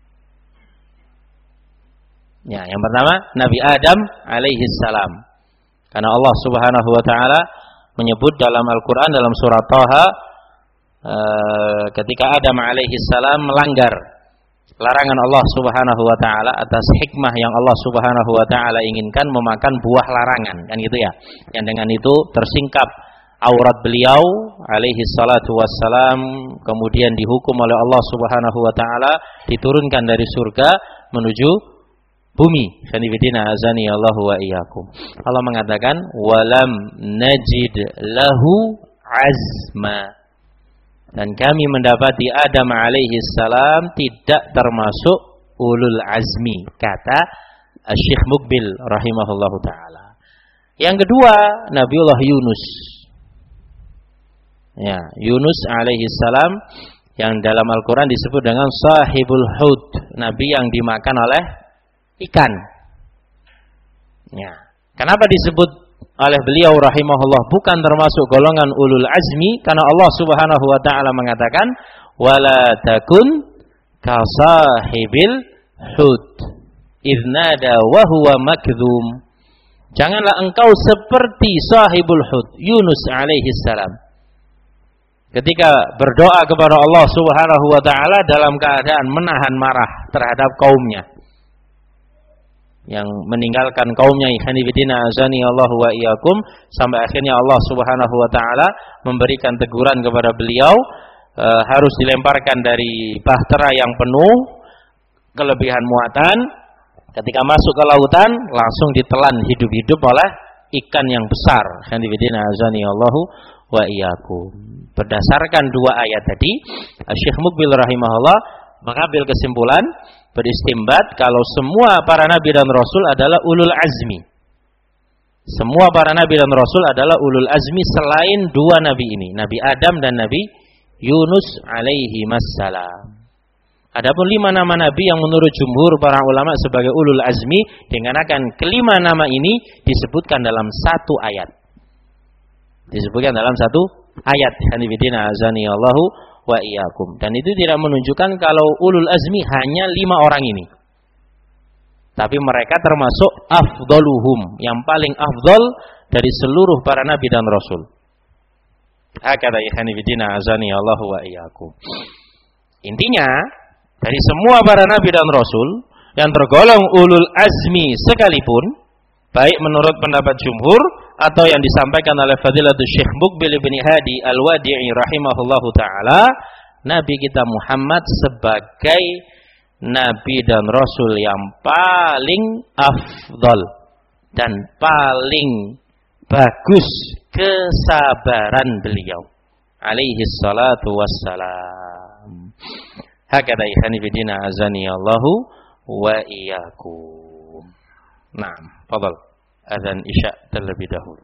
Ya, yang pertama Nabi Adam alaihi salam. Karena Allah Subhanahu wa taala menyebut dalam Al-Qur'an dalam surah Thaha uh, ketika Adam alaihi salam melanggar larangan Allah Subhanahu wa taala atas hikmah yang Allah Subhanahu wa taala inginkan, memakan buah larangan, kan gitu ya. Yang dengan itu tersingkap aurat beliau alaihi salatu wassalam, kemudian dihukum oleh Allah Subhanahu wa taala diturunkan dari surga menuju bumi. Khanifidina azani Allahu wa iyyakum. Allah mengatakan walam najid lahu azma. Dan kami mendapati Adam alaihi salam tidak termasuk ulul azmi, kata Syekh Muqbil rahimahullahu taala. Yang kedua Nabiullah Yunus. Ya, Yunus alaihi salam yang dalam Al-Qur'an disebut dengan sahibul hud, nabi yang dimakan oleh ikan. Ya. Kenapa disebut oleh beliau rahimahullah bukan termasuk golongan ulul azmi? Karena Allah Subhanahu wa taala mengatakan wala takun kasahibil hud idznada wa huwa makdzum. Janganlah engkau seperti sahibul hud, Yunus alaihi salam, ketika berdoa kepada Allah Subhanahu wa taala dalam keadaan menahan marah terhadap kaumnya yang meninggalkan kaumnya, ikhwanifidina azani Allah wa iyyakum, sampai akhirnya Allah Subhanahu wa taala memberikan teguran kepada beliau, e, harus dilemparkan dari bahtera yang penuh kelebihan muatan. Ketika masuk ke lautan langsung ditelan hidup-hidup oleh ikan yang besar. Ikhwanifidina azani Allah wa iyyakum. Berdasarkan dua ayat tadi, Syekh Muqbil rahimahullah mengambil kesimpulan, beristimbat kalau semua para nabi dan rasul adalah ulul azmi. Semua para nabi dan rasul adalah ulul azmi selain dua nabi ini, Nabi Adam dan Nabi Yunus alaihi wassalam. Adapun lima nama nabi yang menurut jumhur para ulama sebagai ulul azmi, dikarenakan kelima nama ini disebutkan dalam satu ayat. Disebutkan dalam satu ayat. Hanifidina azani Allahu wa iyyakum. Dan itu tidak menunjukkan kalau ulul azmi hanya lima orang ini. Tapi mereka termasuk afdaluhum, yang paling afdal dari seluruh para nabi dan rasul. Hakadha ikhwanifidina azani Allahu wa iyyakum. Intinya, dari semua para nabi dan rasul yang tergolong ulul azmi sekalipun, baik menurut pendapat jumhur atau yang disampaikan oleh Fadilatul Syekh Muqbil bin Hadi Al-Wadi'i rahimahullahu taala, Nabi kita Muhammad sebagai Nabi dan Rasul yang paling afdal dan paling bagus kesabaran beliau alaihi salatu wassalam. Hakada ikhani bidina azani Allahu wa iyyakum. Naam, fadal. Azan isya terlebih dahulu.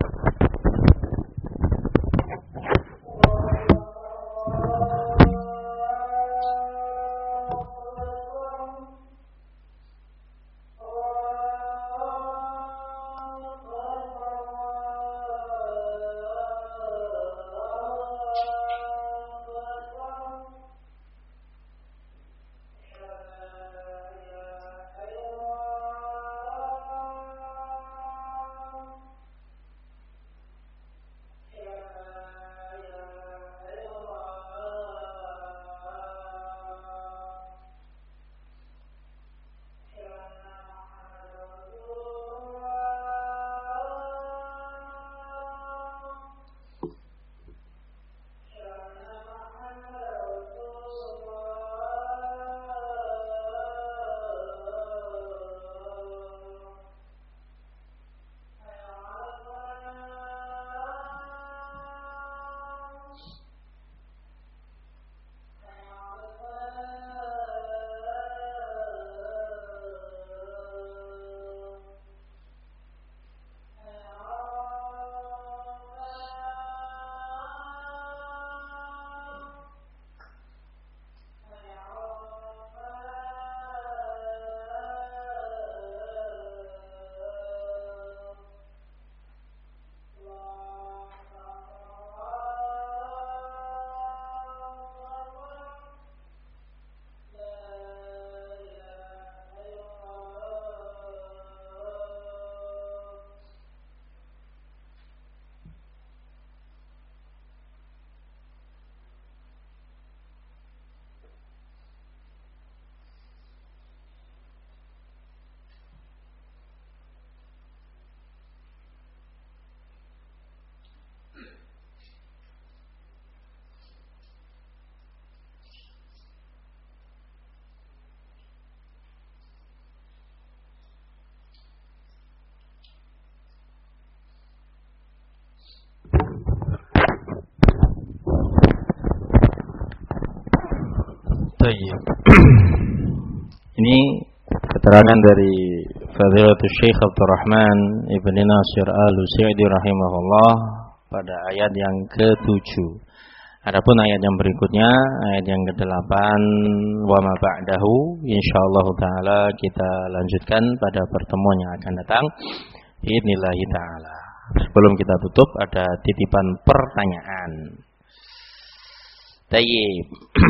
Ini keterangan dari Fadilatul Syekh Abdul Rahman Ibn Nasir Al-Sa'di rahimahullah pada ayat yang ketujuh. Adapun ayat yang berikutnya, ayat yang kedelapan, wa ma ba'dahu, insyaallah taala kita lanjutkan pada pertemuan yang akan datang. Bismillahi taala. Sebelum kita tutup ada titipan pertanyaan. Tayyib.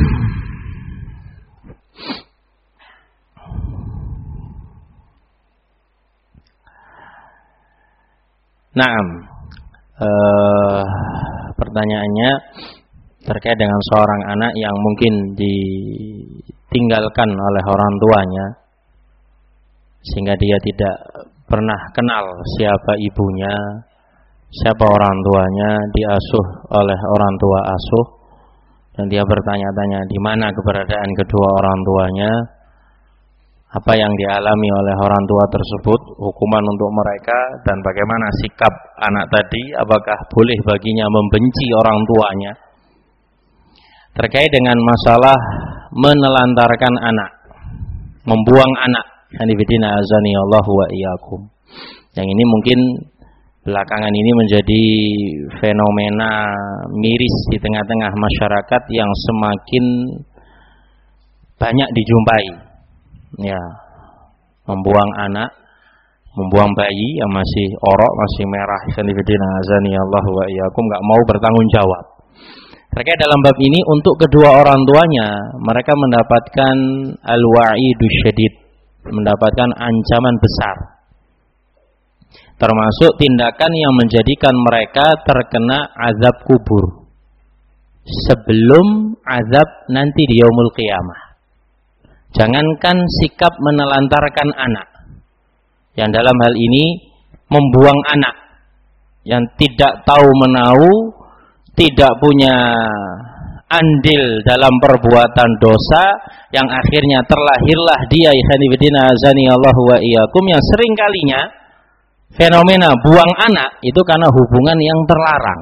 Naam, uh, pertanyaannya terkait dengan seorang anak yang mungkin ditinggalkan oleh orang tuanya sehingga dia tidak pernah kenal siapa ibunya, siapa orang tuanya, diasuh oleh orang tua asuh, dan dia bertanya-tanya di mana keberadaan kedua orang tuanya, apa yang dialami oleh orang tua tersebut, hukuman untuk mereka, dan bagaimana sikap anak tadi, apakah boleh baginya membenci orang tuanya. Terkait dengan masalah menelantarkan anak, membuang anak, hanifidina azani Allah wa iyyakum. Yang ini mungkin belakangan ini menjadi fenomena miris di tengah-tengah masyarakat yang semakin banyak dijumpai. Ya, membuang anak, membuang bayi yang masih orok, masih merah, sanifidina azani Allah wa iyyakum, enggak mau bertanggung jawab. Terkait dalam bab ini untuk kedua orang tuanya, mereka mendapatkan al-wa'idus syadid, mendapatkan ancaman besar. Termasuk tindakan yang menjadikan mereka terkena azab kubur sebelum azab nanti di yaumul qiyamah. Jangankan sikap menelantarkan anak, yang dalam hal ini membuang anak, yang tidak tahu menau, tidak punya andil dalam perbuatan dosa yang akhirnya terlahirlah dia ikhwani fillah azani Allah wa iyyakum, yang sering kalinya fenomena buang anak itu karena hubungan yang terlarang.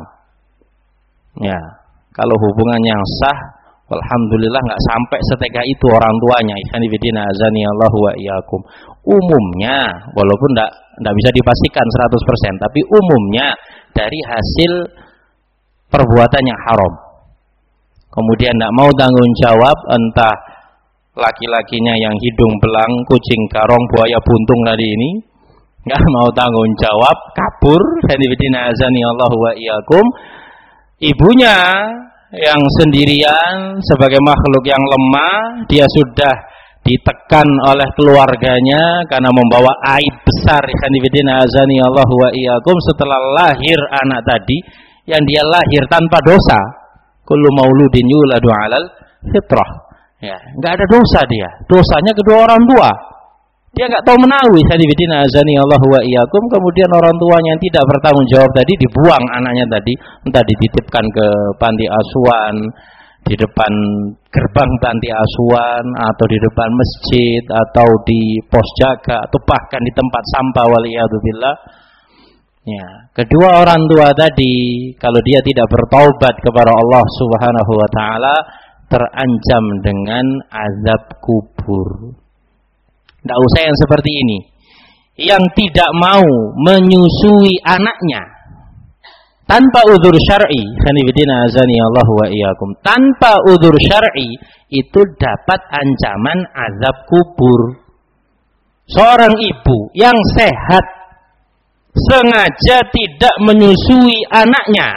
Ya, kalau hubungan yang sah, alhamdulillah nggak sampai setega itu orang tuanya ikhwani fillah azani Allah wa iyyakum. Umumnya, walaupun nggak nggak bisa dipastikan seratus persen, tapi umumnya dari hasil perbuatan yang haram. Kemudian tidak mau tanggung jawab, entah laki-lakinya yang hidung belang, kucing karong, buaya buntung tadi ini, nggak mau tanggung jawab, kabur. Azani Allah wa iyyakum. Ibunya yang sendirian sebagai makhluk yang lemah, dia sudah ditekan oleh keluarganya karena membawa aib besar. Azani Allah wa iyyakum. Setelah lahir anak tadi, yang dia lahir tanpa dosa. Kullu mauludin yuladu 'alal fitrah. Ya, enggak ada dosa dia. Dosanya kedua orang tua. Dia enggak tahu menahu. Hadifidina azani Allah wa iyyakum. Kemudian orang tuanya yang tidak bertanggung jawab tadi dibuang anaknya tadi, entah dititipkan ke panti asuhan, di depan gerbang panti asuhan, atau di depan masjid, atau di pos jaga, atau bahkan di tempat sampah, waliyadzubillah. Ya, kedua orang tua tadi kalau dia tidak bertaubat kepada Allah Subhanahu wa taala terancam dengan azab kubur. Tidak usah yang seperti ini. Yang tidak mau menyusui anaknya tanpa udzur syar'i, khanifidina azani Allah wa iyyakum. Tanpa udzur syar'i itu dapat ancaman azab kubur. Seorang ibu yang sehat sengaja tidak menyusui anaknya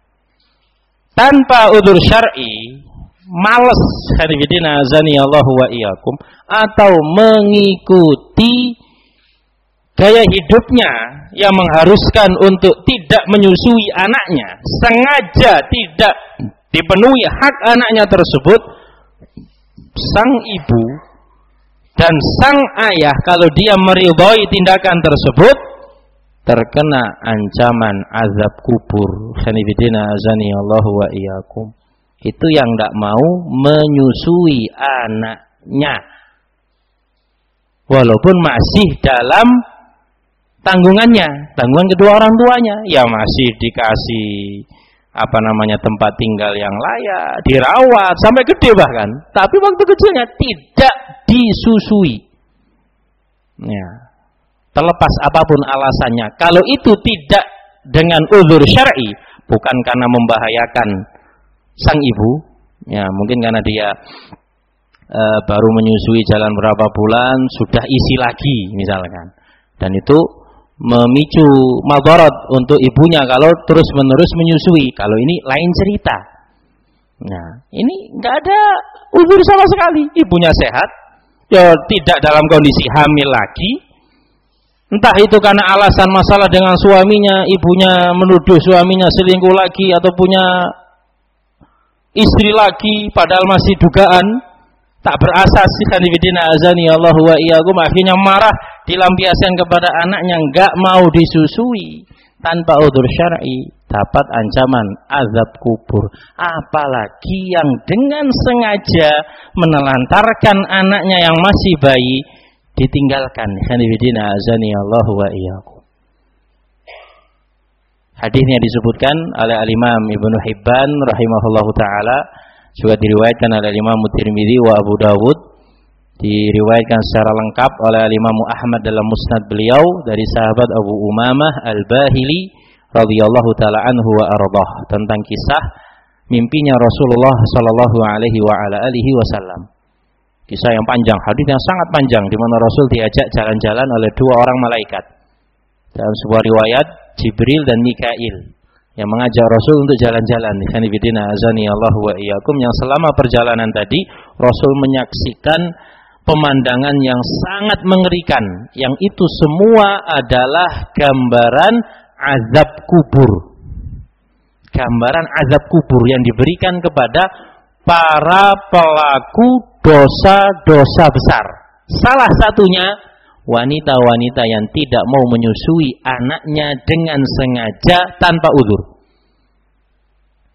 tanpa udzur syar'i, malas hadifidina azani Allah wa iyyakum, atau mengikuti gaya hidupnya yang mengharuskan untuk tidak menyusui anaknya, sengaja tidak dipenuhi hak anaknya tersebut, sang ibu dan sang ayah kalau dia meridhai tindakan tersebut terkena ancaman azab kubur. Sanibidina azani Allah wa iyyakum. Itu yang tidak mau menyusui anaknya walaupun masih dalam tanggungannya, tanggungan kedua orang tuanya, ya masih dikasih apa namanya tempat tinggal yang layak, dirawat sampai gede bahkan, tapi waktu kecilnya tidak disusui. Ya, terlepas apapun alasannya, kalau itu tidak dengan uzur syar'i, bukan karena membahayakan sang ibu, ya mungkin karena dia e, baru menyusui jalan berapa bulan sudah isi lagi misalkan, dan itu memicu madarat untuk ibunya kalau terus menerus menyusui. Kalau ini lain cerita. Nah, ini nggak ada uzur sama sekali, ibunya sehat, ya tidak dalam kondisi hamil lagi. Entah itu karena alasan masalah dengan suaminya, ibunya menuduh suaminya selingkuh lagi atau punya istri lagi padahal masih dugaan, tak berasas. Khanifidina azani Allah wa iyyakum, akhirnya marah dilampiaskan kepada anaknya, enggak mau disusui tanpa udzur syar'i, dapat ancaman azab kubur. Apalagi yang dengan sengaja menelantarkan anaknya yang masih bayi ditinggalkan. Khanifidina azani Allah wa iyyakum. Hadisnya disebutkan oleh al-Imam Ibnu Hibban rahimahullahu taala, juga diriwayatkan oleh Imam Tirmidzi wa Abu Dawud, diriwayatkan secara lengkap oleh Imam Ahmad dalam musnad beliau dari sahabat Abu Umamah Al-Bahili radhiyallahu taala anhu wa ardhah, tentang kisah mimpinya Rasulullah sallallahu alaihi wa ala alihi wasallam. Kisah yang panjang, hadis yang sangat panjang, di mana Rasul diajak jalan-jalan oleh dua orang malaikat. Dalam sebuah riwayat, Jibril dan Mikail yang mengajak Rasul untuk jalan-jalan. Khanifidina azani Allah wa iyyakum, yang selama perjalanan tadi Rasul menyaksikan pemandangan yang sangat mengerikan, yang itu semua adalah gambaran azab kubur. Gambaran azab kubur yang diberikan kepada para pelaku dosa-dosa besar. Salah satunya wanita-wanita yang tidak mau menyusui anaknya dengan sengaja tanpa uzur.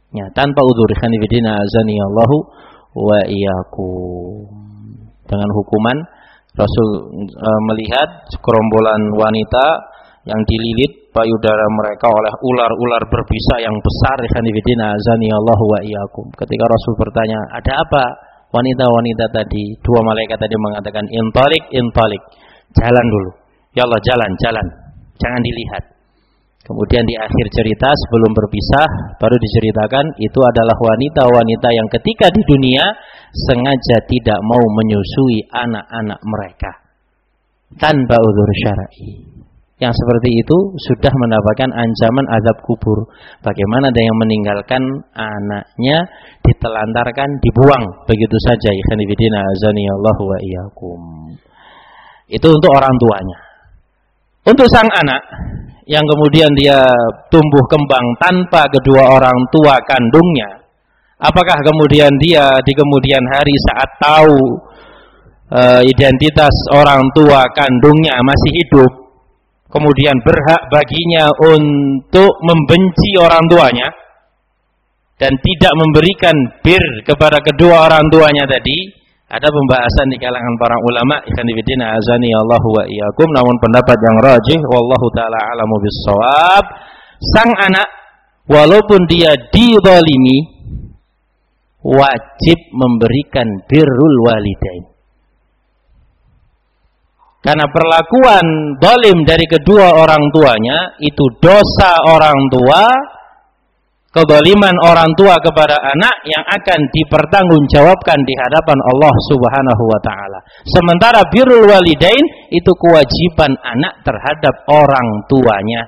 Ya, tanpa udzur, ikhwani fillah azanillahu wa iyyakum. Dengan hukuman Rasul e, melihat segerombolan wanita yang dililit payudara mereka oleh ular-ular berbisa yang besar, ikhwani fillah azanillahu wa iyyakum. Ketika Rasul bertanya, "Ada apa wanita-wanita tadi?" Dua malaikat tadi mengatakan, "Intalik, intalik." Jalan dulu. Ya Allah, jalan, jalan. Jangan dilihat. Kemudian di akhir cerita sebelum berpisah baru diceritakan itu adalah wanita-wanita yang ketika di dunia sengaja tidak mau menyusui anak-anak mereka tanpa udzur syar'i. Yang seperti itu sudah mendapatkan ancaman azab kubur. Bagaimana ada yang meninggalkan anaknya ditelantarkan, dibuang begitu saja. Ikhwan fillah azanillahu wa iyyakum. Itu untuk orang tuanya. Untuk sang anak yang kemudian dia tumbuh kembang tanpa kedua orang tua kandungnya, apakah kemudian dia di kemudian hari saat tahu e, identitas orang tua kandungnya masih hidup, kemudian berhak baginya untuk membenci orang tuanya dan tidak memberikan bir kepada kedua orang tuanya tadi? Ada pembahasan di kalangan para ulama, ikhwan fillah azani Allahu wa iyyakum, namun pendapat yang rajih wallahu taala a'lamu bis-shawab, sang anak walaupun dia dizalimi wajib memberikan birrul walidain. Karena perlakuan zalim dari kedua orang tuanya itu dosa orang tua, kezaliman orang tua kepada anak yang akan dipertanggungjawabkan di hadapan Allah Subhanahu wa taala. Sementara birrul walidain itu kewajiban anak terhadap orang tuanya.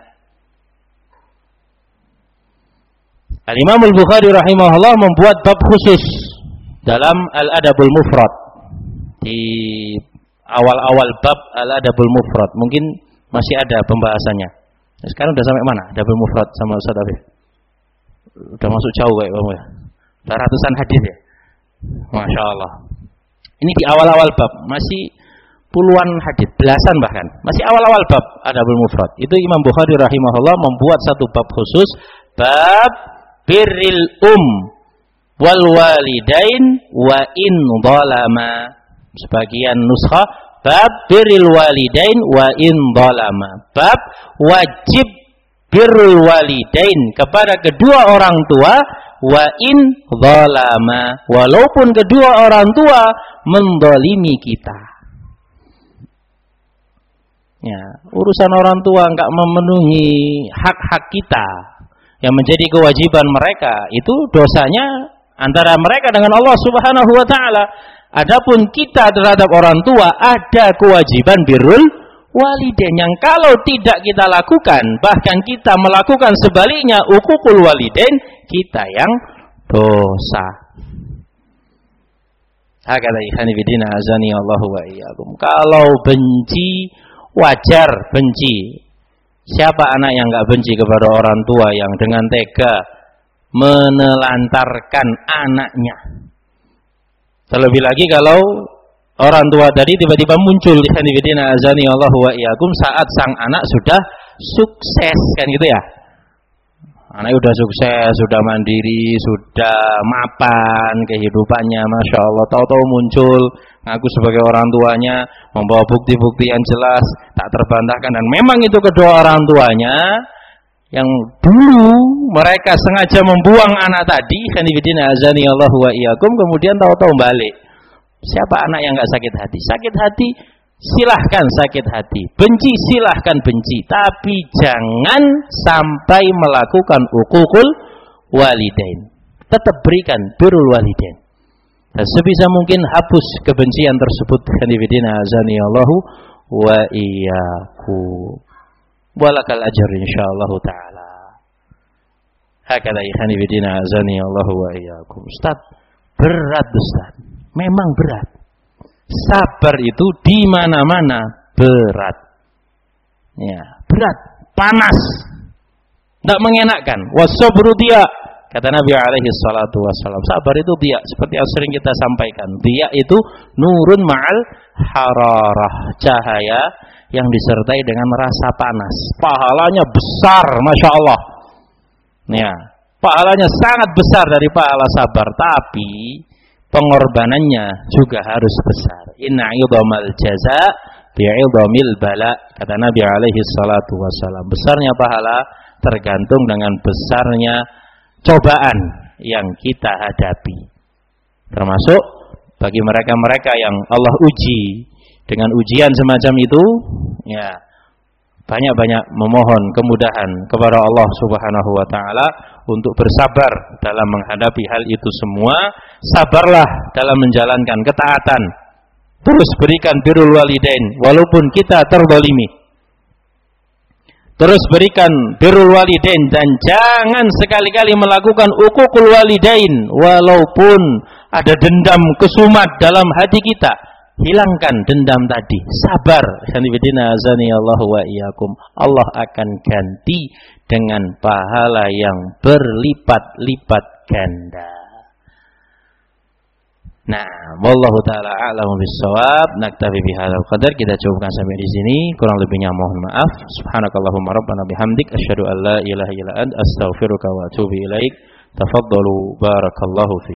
Al-Imam Al-Bukhari rahimahullah membuat bab khusus dalam Al-Adabul Mufrad. Di awal-awal bab Al-Adabul Mufrad mungkin masih ada pembahasannya. Sekarang udah sampai mana? Adabul Mufrad sama Ustaz Afif? Udah masuk jauh kayak kamu ya. Udah ratusan hadis ya. Masya Allah. Ini di awal-awal bab, masih puluhan hadis, belasan bahkan. Masih awal-awal bab Adabul Mufrad. Itu Imam Bukhari rahimahullah membuat satu bab khusus, bab birril um wal walidain wa in dhalama. Sebagian nuskha bab birril walidain wa in dhalama. Bab wajib birrul walidain kepada kedua orang tua wa in zalama, walaupun kedua orang tua mendolimi kita. Ya, urusan orang tua enggak memenuhi hak-hak kita yang menjadi kewajiban mereka, itu dosanya antara mereka dengan Allah Subhanahu wa taala. Adapun kita terhadap orang tua ada kewajiban birrul walidain yang kalau tidak kita lakukan, bahkan kita melakukan sebaliknya uququl walidain, kita yang dosa. Hakala ikhwani fillah azani Allahu wa iyyakum. Kalau benci wajar benci. Siapa anak yang enggak benci kepada orang tua yang dengan tega menelantarkan anaknya? Terlebih lagi kalau orang tua tadi tiba-tiba muncul di hadina azani Allah wa iyyakum saat sang anak sudah sukses, kan gitu ya. Anak sudah sukses, sudah mandiri, sudah mapan kehidupannya, masya Allah. Tahu-tahu muncul ngaku sebagai orang tuanya, membawa bukti-bukti yang jelas, tak terbantahkan, dan memang itu kedua orang tuanya yang dulu mereka sengaja membuang anak tadi, hadina azani Allah wa iyyakum, kemudian tahu-tahu balik. Siapa anak yang enggak sakit hati? Sakit hati, silahkan sakit hati. Benci, silahkan benci. Tapi jangan sampai melakukan uququl walidain. Tetap berikan birrul walidain. Dan sebisa mungkin hapus kebencian tersebut. Hanifidina azani Allahu wa iyyakum. Walakal ajr insyaallah ta'ala. Hakala hanifidina azani Allahu wa iyyakum. Ustaz, berat Ustaz. Memang berat. Sabar itu di mana-mana berat. Ya, berat, panas. Tidak mengenakkan. Wasabru dia, kata Nabi alaihi salatu wassalam. Sabar itu dia, seperti yang sering kita sampaikan. Dia itu nurun ma'al hararah, cahaya yang disertai dengan rasa panas. Pahalanya besar, masya Allah. Ya, pahalanya sangat besar dari pahala sabar, tapi pengorbanannya juga harus besar. Inna 'idhamal jaza bi'idhamil bala, kata Nabi alaihi salatu wasallam. Besarnya pahala tergantung dengan besarnya cobaan yang kita hadapi. Termasuk bagi mereka-mereka yang Allah uji dengan ujian semacam itu, ya banyak-banyak memohon kemudahan kepada Allah Subhanahu wa taala untuk bersabar dalam menghadapi hal itu semua. Sabarlah dalam menjalankan ketaatan. Terus berikan birrul walidain walaupun kita terzalimi. Terus berikan birrul walidain dan jangan sekali-kali melakukan uququl walidain walaupun ada dendam kesumat dalam hati kita. Hilangkan dendam tadi, sabar. Allah wa iyyakum. Allah akan ganti dengan pahala yang berlipat-lipat ganda. Nah, wallahu taala a'lamu bissawab. Naktafi bihadzal qadar. Kita cukupkan sampai di sini. Kurang lebihnya mohon maaf. Subhanakallahumma rabbana bihamdik asyhadu an la ilaha illa anta astaghfiruka wa atubu ilaik. Tafaddalu barakallahu fi